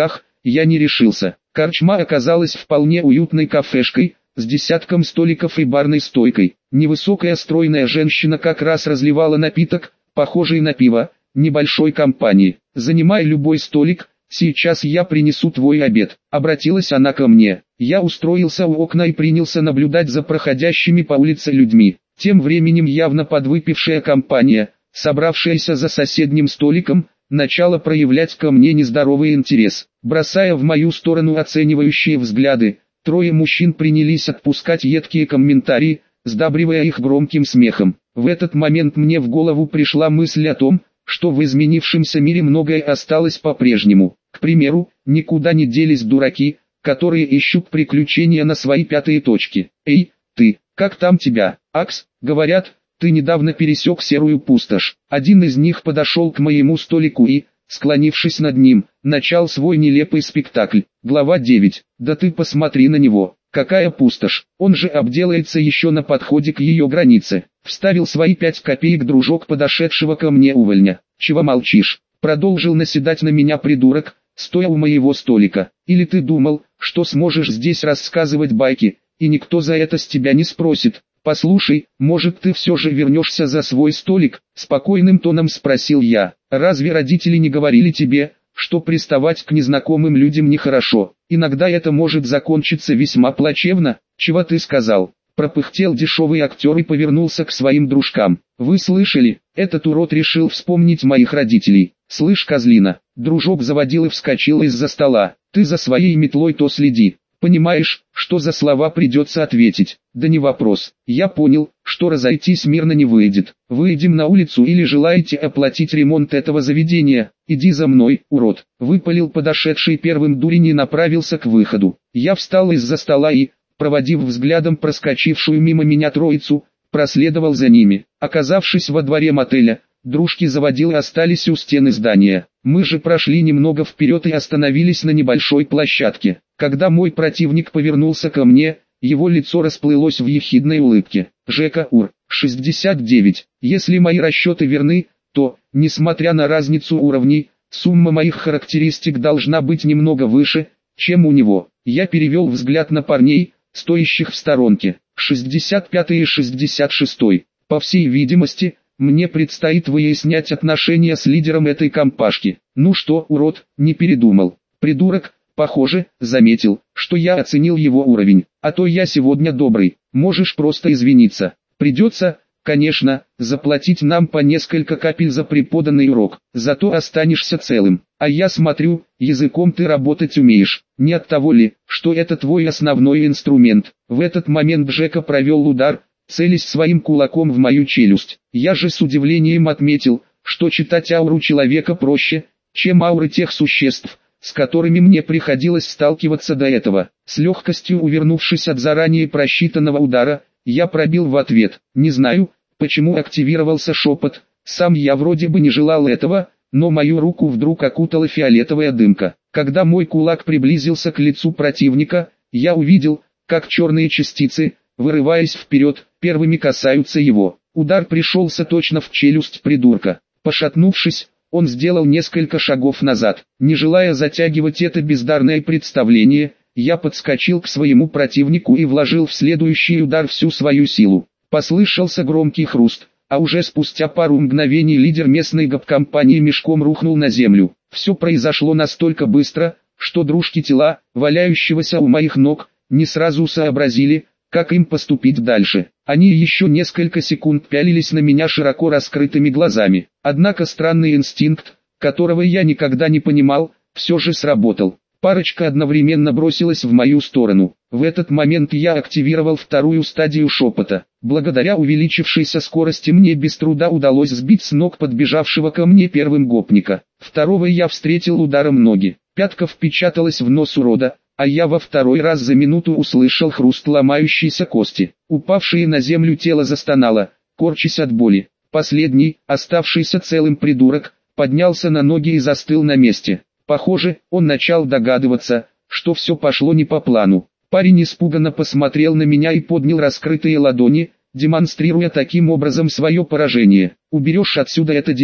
я не решился. Корчма оказалась вполне уютной кафешкой, с десятком столиков и барной стойкой. Невысокая стройная женщина как раз разливала напиток, похожий на пиво, небольшой компании. «Занимай любой столик, сейчас я принесу твой обед», — обратилась она ко мне. Я устроился у окна и принялся наблюдать за проходящими по улице людьми. Тем временем явно подвыпившая компания, собравшаяся за соседним столиком, начала проявлять ко мне нездоровый интерес. Бросая в мою сторону оценивающие взгляды, трое мужчин принялись отпускать едкие комментарии, сдабривая их громким смехом. В этот момент мне в голову пришла мысль о том, что в изменившемся мире многое осталось по-прежнему. К примеру, никуда не делись дураки, которые ищут приключения на свои пятые точки. «Эй, ты, как там тебя, Акс?» говорят, «ты недавно пересек серую пустошь». Один из них подошел к моему столику и, склонившись над ним, начал свой нелепый спектакль. Глава девять. «Да ты посмотри на него, какая пустошь, он же обделается еще на подходе к ее границе». Вставил свои пять копеек дружок подошедшего ко мне увольня. «Чего молчишь?» Продолжил наседать на меня придурок, стоя у моего столика. «Или ты думал, что сможешь здесь рассказывать байки, и никто за это с тебя не спросит? Послушай, может ты все же вернешься за свой столик?» Спокойным тоном спросил я. «Разве родители не говорили тебе, что приставать к незнакомым людям нехорошо? Иногда это может закончиться весьма плачевно. Чего ты сказал?» Пропыхтел дешевый актер и повернулся к своим дружкам. «Вы слышали? Этот урод решил вспомнить моих родителей. Слышь, козлина!» Дружок заводил и вскочил из-за стола. «Ты за своей метлой то следи. Понимаешь, что за слова придется ответить?» «Да не вопрос. Я понял, что разойтись мирно не выйдет. Выйдем на улицу или желаете оплатить ремонт этого заведения? Иди за мной, урод!» Выпалил подошедший первым дурень и направился к выходу. Я встал из-за стола и, проводив взглядом проскочившую мимо меня троицу, проследовал за ними. Оказавшись во дворе мотеля, дружки заводилы остались у стены здания. Мы же прошли немного вперед и остановились на небольшой площадке. Когда мой противник повернулся ко мне, его лицо расплылось в ехидной улыбке. «Жека Ур, шестьдесят девять. Если мои расчеты верны, то, несмотря на разницу уровней, сумма моих характеристик должна быть немного выше, чем у него». Я перевел взгляд на парней, стоящих в сторонке. шестьдесят пятый и шестьдесят шестой. По всей видимости, мне предстоит выяснять отношения с лидером этой компашки. Ну что, урод, не передумал? Придурок, похоже, заметил, что я оценил его уровень. А то я сегодня добрый, можешь просто извиниться. Придется, конечно, заплатить нам по несколько капель за преподанный урок. Зато останешься целым. А я смотрю, языком ты работать умеешь. Не от того ли, что это твой основной инструмент? В этот момент Жека провел удар, целясь своим кулаком в мою челюсть. Я же с удивлением отметил, что читать ауру человека проще, чем ауры тех существ, с которыми мне приходилось сталкиваться до этого. С легкостью увернувшись от заранее просчитанного удара, я пробил в ответ. Не знаю, почему активировался шепот, сам я вроде бы не желал этого, но мою руку вдруг окутала фиолетовая дымка. Когда мой кулак приблизился к лицу противника, я увидел, как черные частицы, вырываясь вперед, первыми касаются его. Удар пришелся точно в челюсть придурка. Пошатнувшись, он сделал несколько шагов назад. Не желая затягивать это бездарное представление, я подскочил к своему противнику и вложил в следующий удар всю свою силу. Послышался громкий хруст, а уже спустя пару мгновений лидер местной гоп-компании мешком рухнул на землю. Все произошло настолько быстро, что дружки тела, валяющегося у моих ног, не сразу сообразили, как им поступить дальше. Они еще несколько секунд пялились на меня широко раскрытыми глазами. Однако странный инстинкт, которого я никогда не понимал, все же сработал. Парочка одновременно бросилась в мою сторону. В этот момент я активировал вторую стадию шепота. Благодаря увеличившейся скорости мне без труда удалось сбить с ног подбежавшего ко мне первым гопника. Второго я встретил ударом ноги. Пятка впечаталась в нос урода, а я во второй раз за минуту услышал хруст ломающейся кости. Упавшее на землю тело застонало, корчась от боли. Последний, оставшийся целым придурок, поднялся на ноги и застыл на месте. Похоже, он начал догадываться, что все пошло не по плану. Парень испуганно посмотрел на меня и поднял раскрытые ладони, демонстрируя таким образом свое поражение. «Уберешь отсюда это дерьмо?» —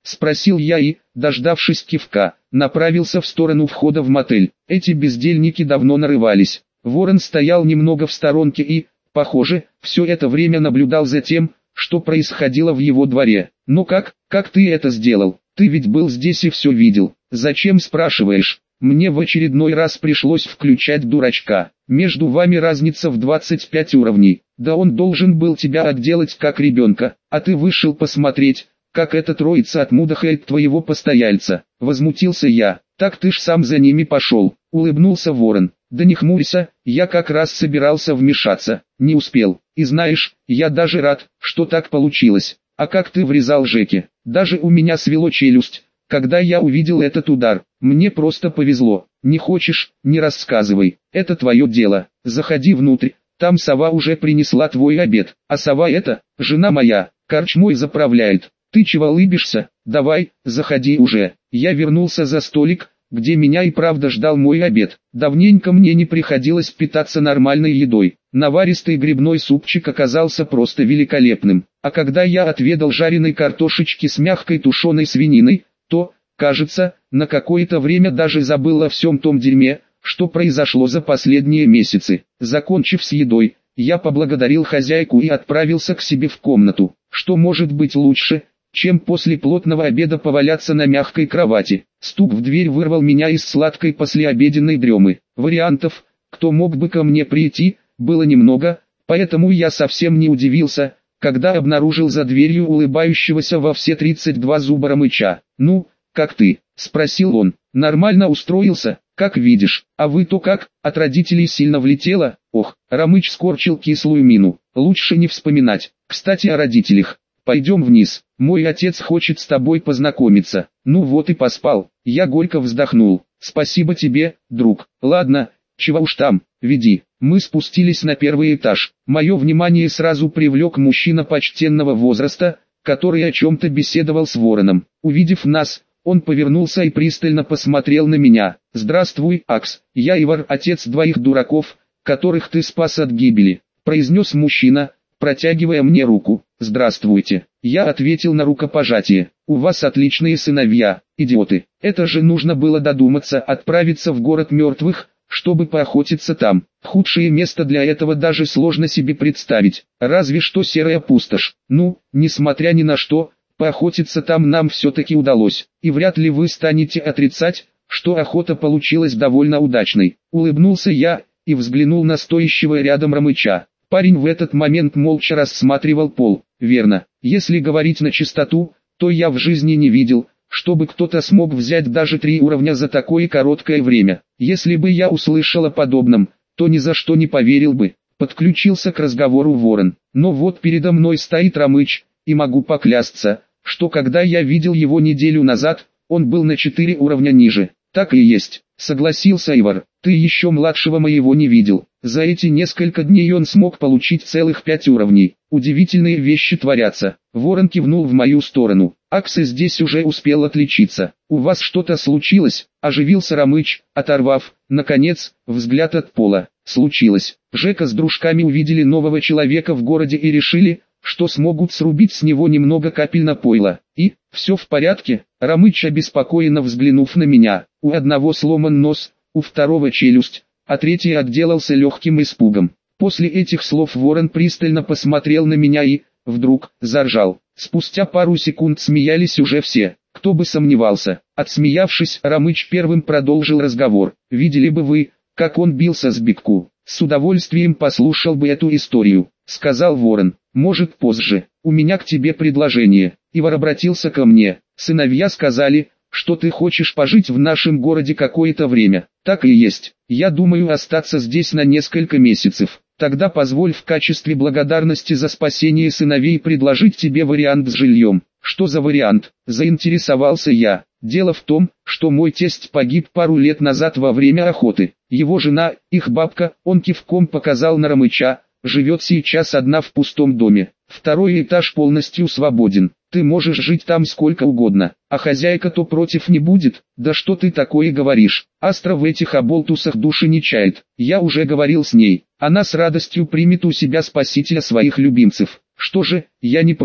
Спросил я и, дождавшись кивка, направился в сторону входа в мотель. Эти бездельники давно нарывались. Ворон стоял немного в сторонке и, похоже, все это время наблюдал за тем, что происходило в его дворе. «Ну как, как ты это сделал? Ты ведь был здесь и все видел. Зачем спрашиваешь?» Мне в очередной раз пришлось включать дурачка. Между вами разница в двадцать пять уровней. Да он должен был тебя отделать как ребенка, а ты вышел посмотреть, как эта троица отмудохает твоего постояльца. Возмутился я. Так ты ж сам за ними пошел. Улыбнулся Ворон. Да не хмурься, я как раз собирался вмешаться. Не успел. И знаешь, я даже рад, что так получилось. А как ты врезал Жеке? Даже у меня свело челюсть, когда я увидел этот удар. Мне просто повезло. Не хочешь, не рассказывай. Это твое дело. Заходи внутрь. Там сова уже принесла твой обед. А сова это, жена моя, корчмой заправляет. Ты чего лыбишься? Давай, заходи уже. Я вернулся за столик, где меня и правда ждал мой обед. Давненько мне не приходилось питаться нормальной едой. Наваристый грибной супчик оказался просто великолепным. А когда я отведал жареной картошечки с мягкой тушеной свининой, то, кажется, на какое-то время даже забыл о всем том дерьме, что произошло за последние месяцы. Закончив с едой, я поблагодарил хозяйку и отправился к себе в комнату. Что может быть лучше, чем после плотного обеда поваляться на мягкой кровати? Стук в дверь вырвал меня из сладкой послеобеденной дремы. Вариантов, кто мог бы ко мне прийти, было немного, поэтому я совсем не удивился, когда обнаружил за дверью улыбающегося во все тридцать два зуба Ромыча. «Ну, как ты?» – спросил он. «Нормально устроился, как видишь. А вы-то как, от родителей сильно влетело?» Ох, Ромыч скорчил кислую мину. «Лучше не вспоминать. Кстати о родителях. Пойдем вниз, мой отец хочет с тобой познакомиться». Ну вот и поспал. Я горько вздохнул. «Спасибо тебе, друг. Ладно, чего уж там, веди». Мы спустились на первый этаж. Мое внимание сразу привлек мужчина почтенного возраста, который о чем-то беседовал с Вороном. Увидев нас, он повернулся и пристально посмотрел на меня. «Здравствуй, Акс, я Ивар, отец двоих дураков, которых ты спас от гибели», произнес мужчина, протягивая мне руку. «Здравствуйте». Я ответил на рукопожатие. «У вас отличные сыновья, идиоты. Это же нужно было додуматься отправиться в город мертвых, чтобы поохотиться там. Худшее место для этого даже сложно себе представить. Разве что серая пустошь. Ну, несмотря ни на что, поохотиться там нам все-таки удалось. И вряд ли вы станете отрицать, что охота получилась довольно удачной». Улыбнулся я и взглянул на стоящего рядом Ромыча. Парень в этот момент молча рассматривал пол. «Верно. Если говорить на чистоту, то я в жизни не видел, чтобы кто-то смог взять даже три уровня за такое короткое время. Если бы я услышал о подобном, то ни за что не поверил бы». Подключился к разговору Ворон. «Но вот передо мной стоит Ромыч, и могу поклясться, что когда я видел его неделю назад, он был на четыре уровня ниже». «Так и есть», согласился Ивар. «Ты еще младшего моего не видел. За эти несколько дней он смог получить целых пять уровней. Удивительные вещи творятся». Ворон кивнул в мою сторону. «Акс здесь уже успел отличиться. У вас что-то случилось?» Оживился Ромыч, оторвав, наконец, взгляд от пола. «Случилось. Жека с дружками увидели нового человека в городе и решили, что смогут срубить с него немного капель напойла. И, все в порядке?» Ромыч обеспокоенно взглянув на меня. У одного сломан нос, у второго челюсть, а третий отделался легким испугом. После этих слов Ворон пристально посмотрел на меня и, вдруг, заржал. Спустя пару секунд смеялись уже все. Кто бы сомневался. Отсмеявшись, Ромыч первым продолжил разговор. «Видели бы вы, как он бился с Бигку. С удовольствием послушал бы эту историю», — сказал Ворон. «Может позже. У меня к тебе предложение». Ивар обратился ко мне. «Сыновья сказали, что ты хочешь пожить в нашем городе какое-то время». «Так и есть. Я думаю остаться здесь на несколько месяцев. Тогда позволь в качестве благодарности за спасение сыновей предложить тебе вариант с жильем». «Что за вариант?» – заинтересовался я. «Дело в том, что мой тесть погиб пару лет назад во время охоты. Его жена, их бабка, он кивком показал на Ромыча, живет сейчас одна в пустом доме. Второй этаж полностью свободен. Ты можешь жить там сколько угодно, а хозяйка-то против не будет». «Да что ты такое говоришь? Астра в этих оболтусах души не чает. Я уже говорил с ней. Она с радостью примет у себя спасителя своих любимцев». «Что же, я не против.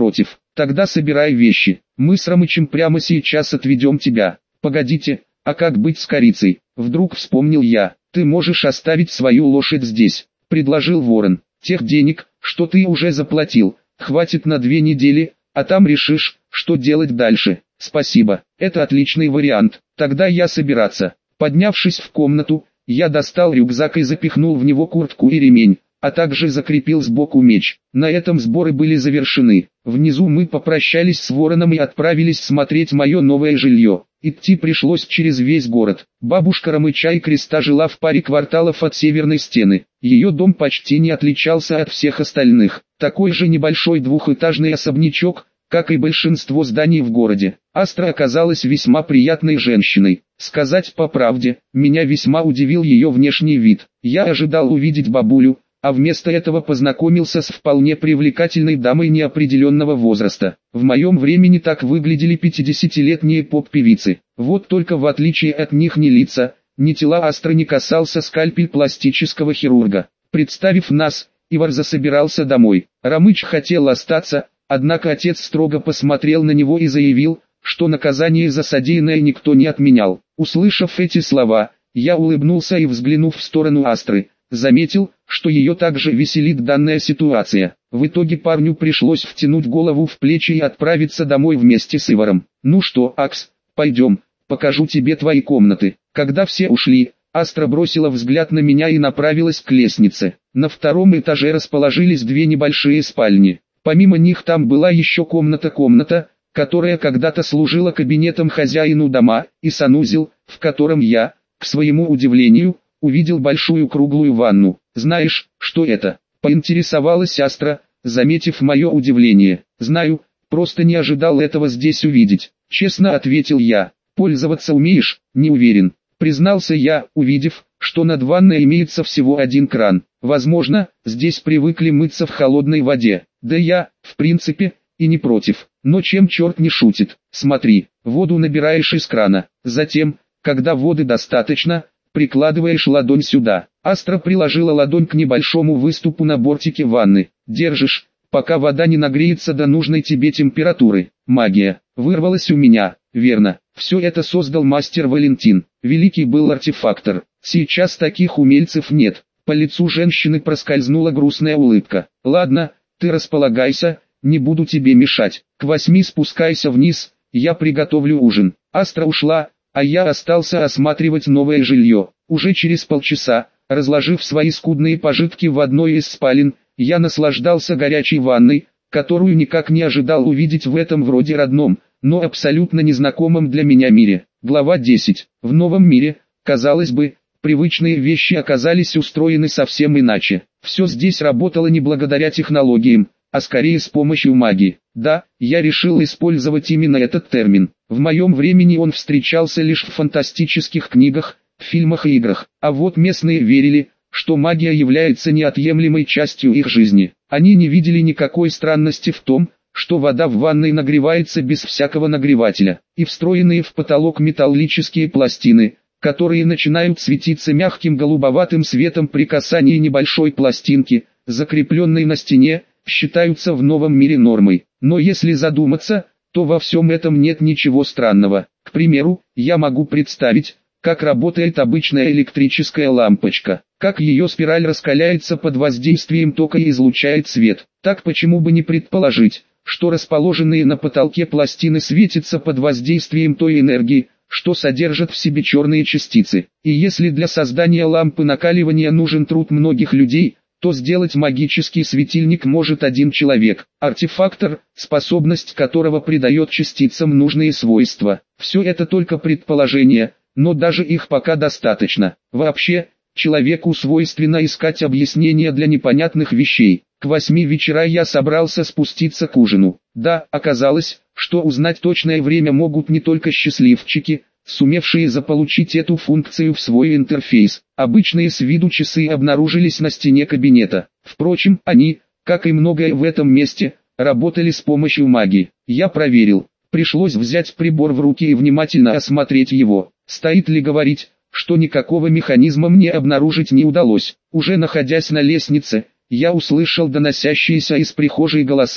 Тогда собирай вещи, мы с Ромычем прямо сейчас отведем тебя. Погодите, а как быть с корицей? Вдруг вспомнил я. Ты можешь оставить свою лошадь здесь, предложил Ворон. Тех денег, что ты уже заплатил, хватит на две недели, а там решишь, что делать дальше. Спасибо, это отличный вариант. Тогда я собираться. Поднявшись в комнату, я достал рюкзак и запихнул в него куртку и ремень, а также закрепил сбоку меч. На этом сборы были завершены. Внизу мы попрощались с Вороном и отправились смотреть мое новое жилье. Идти пришлось через весь город. Бабушка Ромыча и Креста жила в паре кварталов от северной стены. Ее дом почти не отличался от всех остальных. Такой же небольшой двухэтажный особнячок, как и большинство зданий в городе. Астра оказалась весьма приятной женщиной. Сказать по правде, меня весьма удивил ее внешний вид. Я ожидал увидеть бабулю, а вместо этого познакомился с вполне привлекательной дамой неопределенного возраста. В моем времени так выглядели пятидесятилетние поп-певицы. Вот только в отличие от них ни лица, ни тела Астры не касался скальпель пластического хирурга. Представив нас, Ивар засобирался домой. Ромыч хотел остаться, однако отец строго посмотрел на него и заявил, что наказание за содеянное никто не отменял. Услышав эти слова, я улыбнулся и, взглянув в сторону Астры, заметил, что ее также веселит данная ситуация. В итоге парню пришлось втянуть голову в плечи и отправиться домой вместе с Иваром. «Ну что, Акс, пойдем, покажу тебе твои комнаты». Когда все ушли, Астра бросила взгляд на меня и направилась к лестнице. На втором этаже расположились две небольшие спальни. Помимо них там была еще комната-комната, которая когда-то служила кабинетом хозяину дома, и санузел, в котором я, к своему удивлению, увидел большую круглую ванну. «Знаешь, что это?» — поинтересовалась Астра, заметив мое удивление. «Знаю, просто не ожидал этого здесь увидеть», — честно ответил я. «Пользоваться умеешь?» «Не уверен», — признался я, увидев, что над ванной имеется всего один кран. «Возможно, здесь привыкли мыться в холодной воде. Да я, в принципе, и не против. Но чем черт не шутит? Смотри, воду набираешь из крана. Затем, когда воды достаточно, прикладываешь ладонь сюда». Астра приложила ладонь к небольшому выступу на бортике ванны. «Держишь, пока вода не нагреется до нужной тебе температуры». Магия. Вырвалась у меня. Верно, все это создал мастер Валентин. Великий был артефактор. Сейчас таких умельцев нет. По лицу женщины проскользнула грустная улыбка. «Ладно, ты располагайся, не буду тебе мешать. К восьми спускайся вниз, я приготовлю ужин». Астра ушла, а я остался осматривать новое жилье. Уже через полчаса, разложив свои скудные пожитки в одной из спален, я наслаждался горячей ванной, которую никак не ожидал увидеть в этом вроде родном, но абсолютно незнакомом для меня мире. Глава десять. В новом мире, казалось бы, привычные вещи оказались устроены совсем иначе. Все здесь работало не благодаря технологиям, а скорее с помощью магии. Да, я решил использовать именно этот термин. В моем времени он встречался лишь в фантастических книгах, фильмах и играх. А вот местные верили, что магия является неотъемлемой частью их жизни. Они не видели никакой странности в том, что вода в ванной нагревается без всякого нагревателя, и встроенные в потолок металлические пластины, которые начинают светиться мягким голубоватым светом при касании небольшой пластинки, закрепленной на стене, считаются в новом мире нормой. Но если задуматься, то во всем этом нет ничего странного. К примеру, я могу представить, как работает обычная электрическая лампочка, как ее спираль раскаляется под воздействием тока и излучает свет. Так почему бы не предположить, что расположенные на потолке пластины светятся под воздействием той энергии, что содержат в себе черные частицы. И если для создания лампы накаливания нужен труд многих людей, то сделать магический светильник может один человек, артефактор, способность которого придает частицам нужные свойства. Все это только предположения, но даже их пока достаточно. Вообще, человеку свойственно искать объяснения для непонятных вещей. К восьми вечера я собрался спуститься к ужину. Да, оказалось, что узнать точное время могут не только счастливчики, сумевшие заполучить эту функцию в свой интерфейс. Обычные с виду часы обнаружились на стене кабинета. Впрочем, они, как и многое в этом месте, работали с помощью магии. Я проверил. Пришлось взять прибор в руки и внимательно осмотреть его. Стоит ли говорить, что никакого механизма мне обнаружить не удалось. Уже находясь на лестнице, я услышал доносящиеся из прихожей голоса.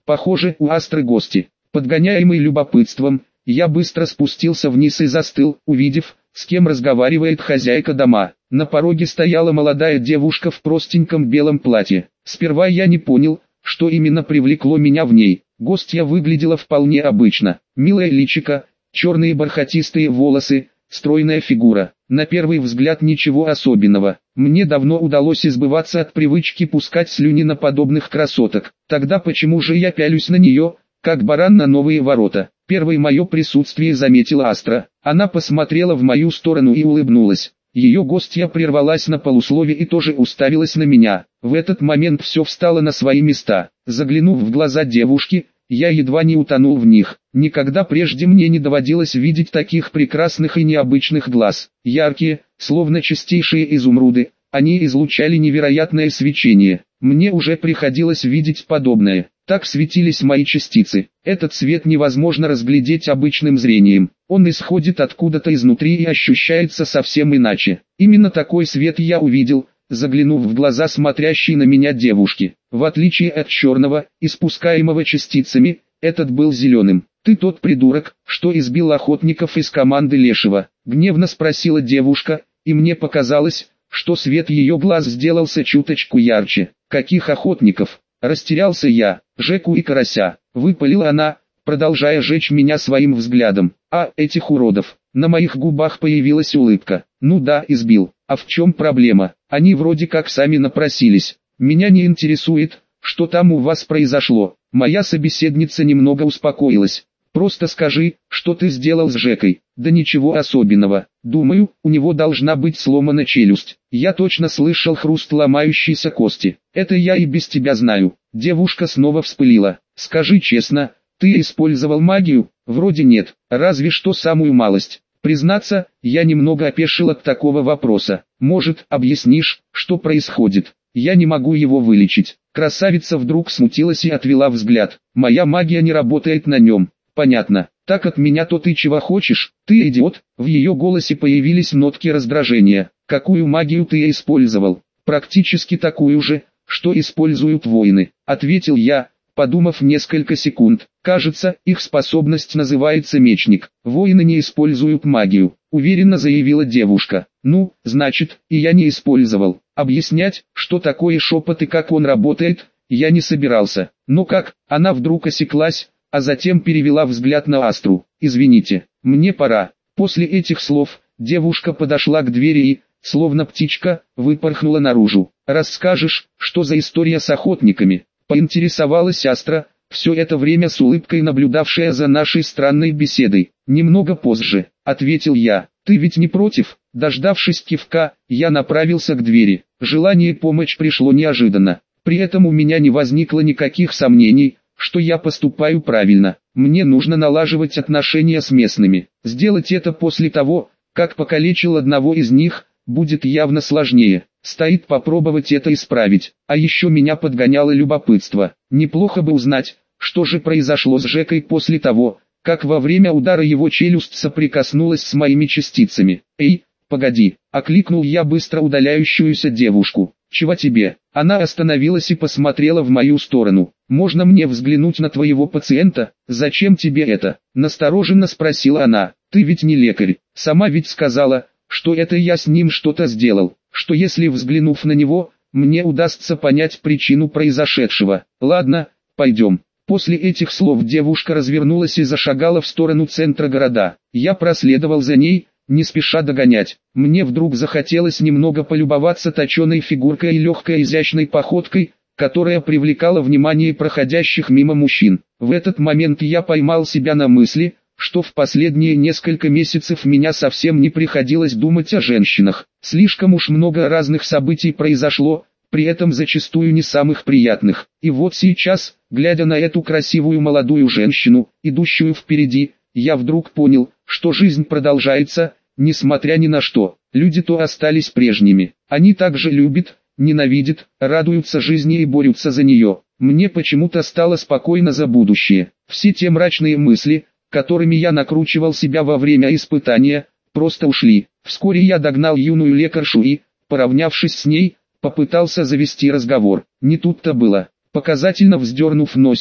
Похоже, у Астры гости. Подгоняемый любопытством, я быстро спустился вниз и застыл, увидев, с кем разговаривает хозяйка дома. На пороге стояла молодая девушка в простеньком белом платье. Сперва я не понял, что именно привлекло меня в ней. Гостья выглядела вполне обычно. Милое личико, черные бархатистые волосы, стройная фигура. На первый взгляд ничего особенного. Мне давно удалось избавиться от привычки пускать слюни на подобных красоток. Тогда почему же я пялюсь на нее, как баран на новые ворота? Первое мое присутствие заметила Астра. Она посмотрела в мою сторону и улыбнулась. Ее гостья прервалась на полуслове и тоже уставилась на меня. В этот момент все встало на свои места. Заглянув в глаза девушки, я едва не утонул в них. Никогда прежде мне не доводилось видеть таких прекрасных и необычных глаз. Яркие, словно чистейшие изумруды, они излучали невероятное свечение. Мне уже приходилось видеть подобное. Так светились мои частицы. Этот свет невозможно разглядеть обычным зрением. Он исходит откуда-то изнутри и ощущается совсем иначе. Именно такой свет я увидел, заглянув в глаза смотрящей на меня девушки. В отличие от черного, испускаемого частицами, этот был зеленым. «Ты тот придурок, что избил охотников из команды Лешего?» — гневно спросила девушка, и мне показалось, что свет ее глаз сделался чуточку ярче. «Каких охотников?» — растерялся я. «Жеку и Карася», — выпалила она, продолжая жечь меня своим взглядом. «А, этих уродов». На моих губах появилась улыбка. «Ну да, избил. А в чем проблема? Они вроде как сами напросились. Меня не интересует, что там у вас произошло». Моя собеседница немного успокоилась. «Просто скажи, что ты сделал с Жекой». «Да ничего особенного. Думаю, у него должна быть сломана челюсть. Я точно слышал хруст ломающейся кости. Это я и без тебя знаю». Девушка снова вспылила. «Скажи честно, ты использовал магию?» «Вроде нет, разве что самую малость». Признаться, я немного опешил от такого вопроса. «Может, объяснишь, что происходит? Я не могу его вылечить». Красавица вдруг смутилась и отвела взгляд. «Моя магия не работает на нем». «Понятно. Так от меня то ты чего хочешь? Ты идиот?» В ее голосе появились нотки раздражения. «Какую магию ты использовал?» «Практически такую же, что используют воины», — ответил я, подумав несколько секунд. «Кажется, их способность называется мечник. Воины не используют магию», — уверенно заявила девушка. «Ну, значит, и я не использовал». Объяснять, что такое шепот и как он работает, я не собирался. Но как, она вдруг осеклась, а затем перевела взгляд на Астру. «Извините, мне пора». После этих слов, девушка подошла к двери и, словно птичка, выпорхнула наружу. «Расскажешь, что за история с охотниками?» — поинтересовалась Астра, все это время с улыбкой наблюдавшая за нашей странной беседой. «Немного позже», — ответил я. «Ты ведь не против?» Дождавшись кивка, я направился к двери. Желание помочь пришло неожиданно. При этом у меня не возникло никаких сомнений, что я поступаю правильно. Мне нужно налаживать отношения с местными. Сделать это после того, как покалечил одного из них, будет явно сложнее. Стоит попробовать это исправить. А еще меня подгоняло любопытство. Неплохо бы узнать, что же произошло с Жекой после того, как во время удара его челюсть соприкоснулась с моими частицами. «Эй, погоди!» — окликнул я быстро удаляющуюся девушку. «Чего тебе?» Она остановилась и посмотрела в мою сторону. «Можно мне взглянуть на твоего пациента? Зачем тебе это?» Настороженно спросила она. «Ты ведь не лекарь. Сама ведь сказала, что это я с ним что-то сделал. Что если, взглянув на него, мне удастся понять причину произошедшего? Ладно, пойдем». После этих слов девушка развернулась и зашагала в сторону центра города. Я проследовал за ней, не спеша догонять. Мне вдруг захотелось немного полюбоваться точеной фигуркой и легкой изящной походкой, которая привлекала внимание проходящих мимо мужчин. В этот момент я поймал себя на мысли, что в последние несколько месяцев меня совсем не приходилось думать о женщинах. Слишком уж много разных событий произошло, при этом зачастую не самых приятных. И вот сейчас, глядя на эту красивую молодую женщину, идущую впереди, я вдруг понял, что жизнь продолжается, несмотря ни на что. Люди то остались прежними. Они также любят, ненавидят, радуются жизни и борются за нее. Мне почему-то стало спокойно за будущее. Все те мрачные мысли, которыми я накручивал себя во время испытания, просто ушли. Вскоре я догнал юную лекаршу и, поравнявшись с ней, попытался завести разговор. Не тут-то было. Показательно вздернув носик,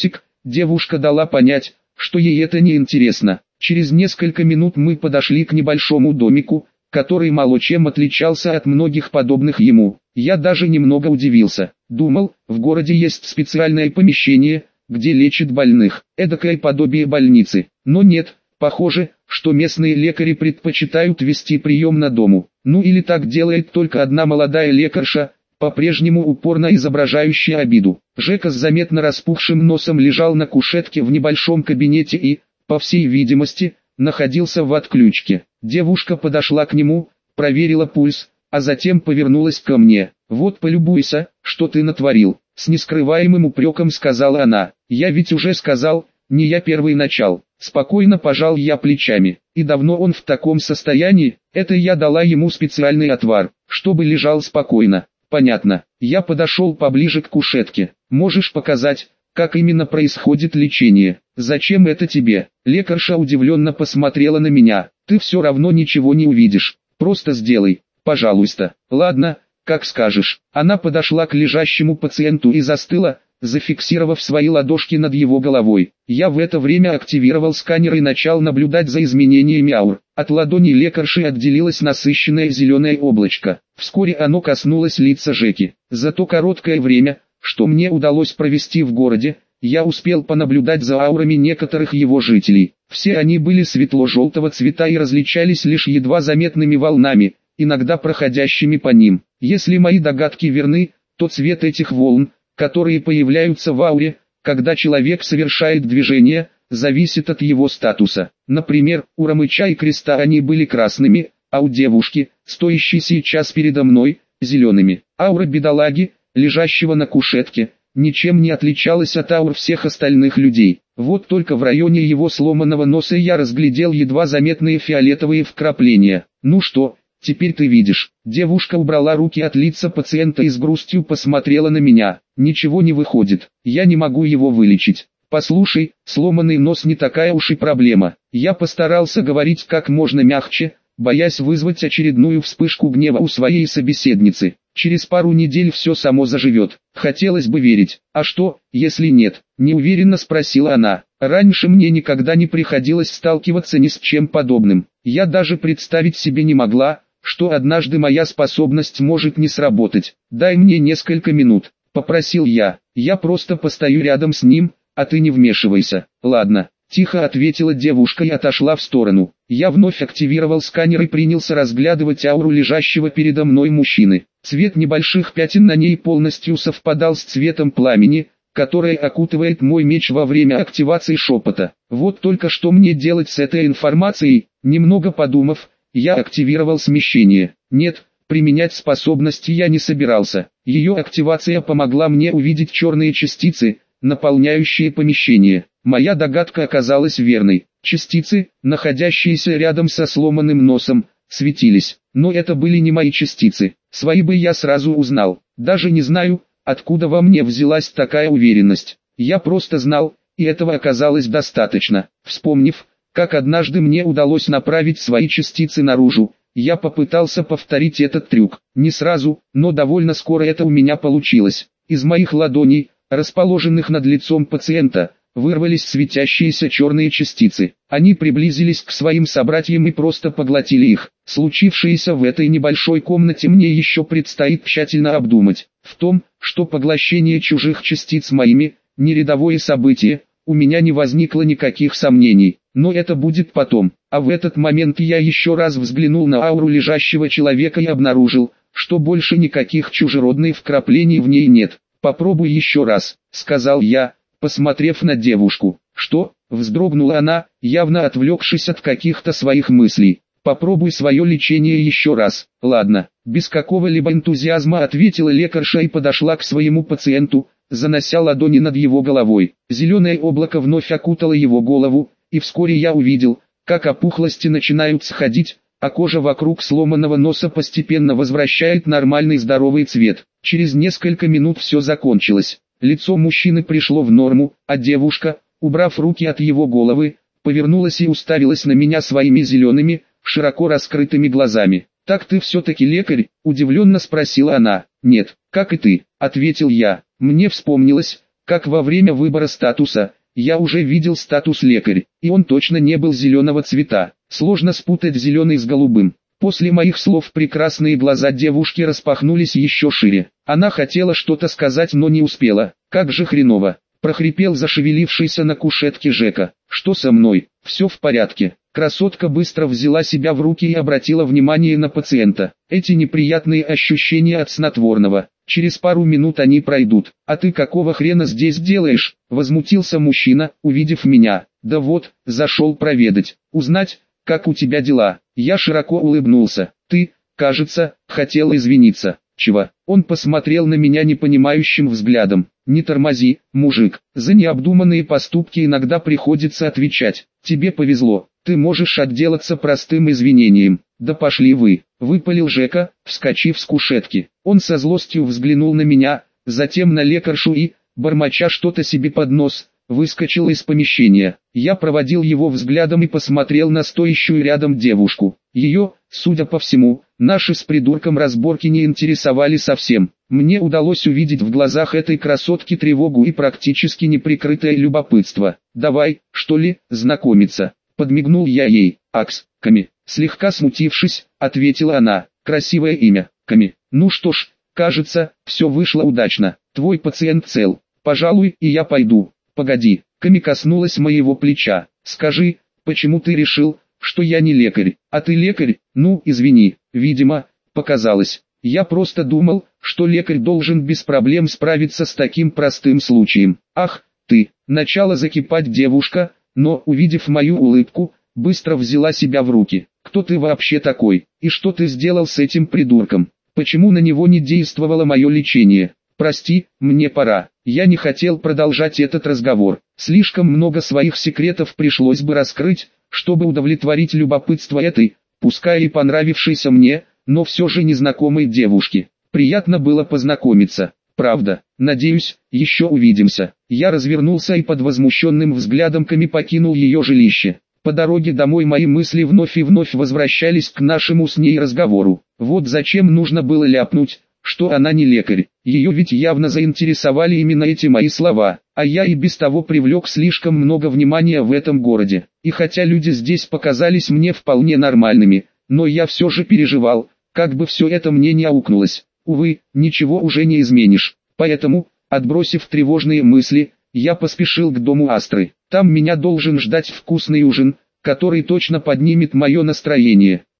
Девушка дала понять, что ей это не интересно. Через несколько минут мы подошли к небольшому домику, который мало чем отличался от многих подобных ему. Я даже немного удивился. Думал, в городе есть специальное помещение, где лечат больных, эдакое подобие больницы. Но нет, похоже, что местные лекари предпочитают вести прием на дому. Ну или так делает только одна молодая лекарша, по-прежнему упорно изображающая обиду. Жека с заметно распухшим носом лежал на кушетке в небольшом кабинете и, по всей видимости, находился в отключке. Девушка подошла к нему, проверила пульс, а затем повернулась ко мне. «Вот полюбуйся, что ты натворил», — с нескрываемым упреком сказала она. «Я ведь уже сказал, не я первый начал». Спокойно пожал я плечами. «И давно он в таком состоянии?» «Это я дала ему специальный отвар, чтобы лежал спокойно». «Понятно». Я подошел поближе к кушетке. «Можешь показать, как именно происходит лечение?» «Зачем это тебе?» Лекарша удивленно посмотрела на меня. «Ты все равно ничего не увидишь. Просто сделай, пожалуйста». «Ладно, как скажешь». Она подошла к лежащему пациенту и застыла, зафиксировав свои ладошки над его головой. Я в это время активировал сканер и начал наблюдать за изменениями аур. От ладони лекарши отделилось насыщенное зеленое облачко. Вскоре оно коснулось лица Жеки. За то короткое время, что мне удалось провести в городе, я успел понаблюдать за аурами некоторых его жителей. Все они были светло-желтого цвета и различались лишь едва заметными волнами, иногда проходящими по ним. Если мои догадки верны, то цвет этих волн, которые появляются в ауре, когда человек совершает движение, зависит от его статуса. Например, у Ромыча и Креста они были красными, а у девушки, стоящей сейчас передо мной, зелеными. Аура бедолаги, лежащего на кушетке, ничем не отличалась от аур всех остальных людей. Вот только в районе его сломанного носа я разглядел едва заметные фиолетовые вкрапления. «Ну что, теперь ты видишь?» Девушка убрала руки от лица пациента и с грустью посмотрела на меня. «Ничего не выходит, я не могу его вылечить». «Послушай, сломанный нос не такая уж и проблема». Я постарался говорить как можно мягче, боясь вызвать очередную вспышку гнева у своей собеседницы. «Через пару недель все само заживет. Хотелось бы верить. А что, если нет?» Неуверенно спросила она. «Раньше мне никогда не приходилось сталкиваться ни с чем подобным. Я даже представить себе не могла, что однажды моя способность может не сработать. Дай мне несколько минут», — попросил я. «Я просто постою рядом с ним, а ты не вмешивайся». «Ладно», — тихо ответила девушка и отошла в сторону. Я вновь активировал сканер и принялся разглядывать ауру лежащего передо мной мужчины. Цвет небольших пятен на ней полностью совпадал с цветом пламени, которое окутывает мой меч во время активации шепота. Вот только что мне делать с этой информацией? Немного подумав, я активировал смещение. Нет, применять способности я не собирался. Ее активация помогла мне увидеть черные частицы, наполняющие помещение. Моя догадка оказалась верной. Частицы, находящиеся рядом со сломанным носом, светились. Но это были не мои частицы. Свои бы я сразу узнал. Даже не знаю, откуда во мне взялась такая уверенность. Я просто знал, и этого оказалось достаточно. Вспомнив, как однажды мне удалось направить свои частицы наружу, я попытался повторить этот трюк. Не сразу, но довольно скоро это у меня получилось. Из моих ладоней, расположенных над лицом пациента, вырвались светящиеся черные частицы. Они приблизились к своим собратьям и просто поглотили их. Случившееся в этой небольшой комнате мне еще предстоит тщательно обдумать. В том, что поглощение чужих частиц моими, не рядовое событие, у меня не возникло никаких сомнений. Но это будет потом. А в этот момент я еще раз взглянул на ауру лежащего человека и обнаружил, что больше никаких чужеродных вкраплений в ней нет. «Попробуй еще раз», — сказал я, посмотрев на девушку. «Что?» — вздрогнула она, явно отвлекшись от каких-то своих мыслей. «Попробуй свое лечение еще раз». «Ладно», — без какого-либо энтузиазма ответила лекарша и подошла к своему пациенту, занося ладони над его головой. Зеленое облако вновь окутало его голову, и вскоре я увидел, как опухлости начинают сходить, а кожа вокруг сломанного носа постепенно возвращает нормальный здоровый цвет. Через несколько минут все закончилось. Лицо мужчины пришло в норму, а девушка, убрав руки от его головы, повернулась и уставилась на меня своими зелеными, широко раскрытыми глазами. «Так ты все-таки лекарь?» – удивленно спросила она. «Нет, как и ты», – ответил я. Мне вспомнилось, как во время выбора статуса, Я уже видел статус лекарь, и он точно не был зеленого цвета. Сложно спутать зеленый с голубым. После моих слов прекрасные глаза девушки распахнулись еще шире. Она хотела что-то сказать, но не успела. Как же хреново. Прохрипел зашевелившийся на кушетке Жека. Что со мной? Все в порядке. Красотка быстро взяла себя в руки и обратила внимание на пациента. Эти неприятные ощущения от снотворного. Через пару минут они пройдут. А ты какого хрена здесь делаешь? Возмутился мужчина, увидев меня. Да вот, зашел проведать. Узнать, как у тебя дела. Я широко улыбнулся. Ты, кажется, хотел извиниться. Чего? Он посмотрел на меня непонимающим взглядом. Не тормози, мужик. За необдуманные поступки иногда приходится отвечать. Тебе повезло. Ты можешь отделаться простым извинением. Да пошли вы, выпалил Жека, вскочив с кушетки. Он со злостью взглянул на меня, затем на лекаршу и, бормоча что-то себе под нос, выскочил из помещения. Я проводил его взглядом и посмотрел на стоящую рядом девушку. Ее, судя по всему, наши с придурком разборки не интересовали совсем. Мне удалось увидеть в глазах этой красотки тревогу и практически неприкрытое любопытство. «Давай, что ли, знакомиться?» Подмигнул я ей. «Акс, Ками». Слегка смутившись, ответила она. «Красивое имя, Ками. Ну что ж, кажется, все вышло удачно. Твой пациент цел. Пожалуй, и я пойду». «Погоди», Ками коснулась моего плеча. «Скажи, почему ты решил, что я не лекарь? А ты лекарь? Ну, извини, видимо, показалось. Я просто думал, что лекарь должен без проблем справиться с таким простым случаем». «Ах, ты!» Начала закипать девушка, но, увидев мою улыбку, быстро взяла себя в руки. «Кто ты вообще такой? И что ты сделал с этим придурком? Почему на него не действовало мое лечение? Прости, мне пора». Я не хотел продолжать этот разговор. Слишком много своих секретов пришлось бы раскрыть, чтобы удовлетворить любопытство этой, пускай и понравившейся мне, но все же незнакомой девушки. Приятно было познакомиться. Правда, надеюсь, еще увидимся. Я развернулся и под возмущенным взглядом Ками покинул ее жилище. По дороге домой мои мысли вновь и вновь возвращались к нашему с ней разговору. Вот зачем нужно было ляпнуть, что она не лекарь. Ее ведь явно заинтересовали именно эти мои слова, а я и без того привлек слишком много внимания в этом городе. И хотя люди здесь показались мне вполне нормальными, но я все же переживал, как бы все это мне не аукнулось. Увы, ничего уже не изменишь. Поэтому, отбросив тревожные мысли, я поспешил к дому Астры. Там меня должен ждать вкусный ужин, который точно поднимет мое настроение.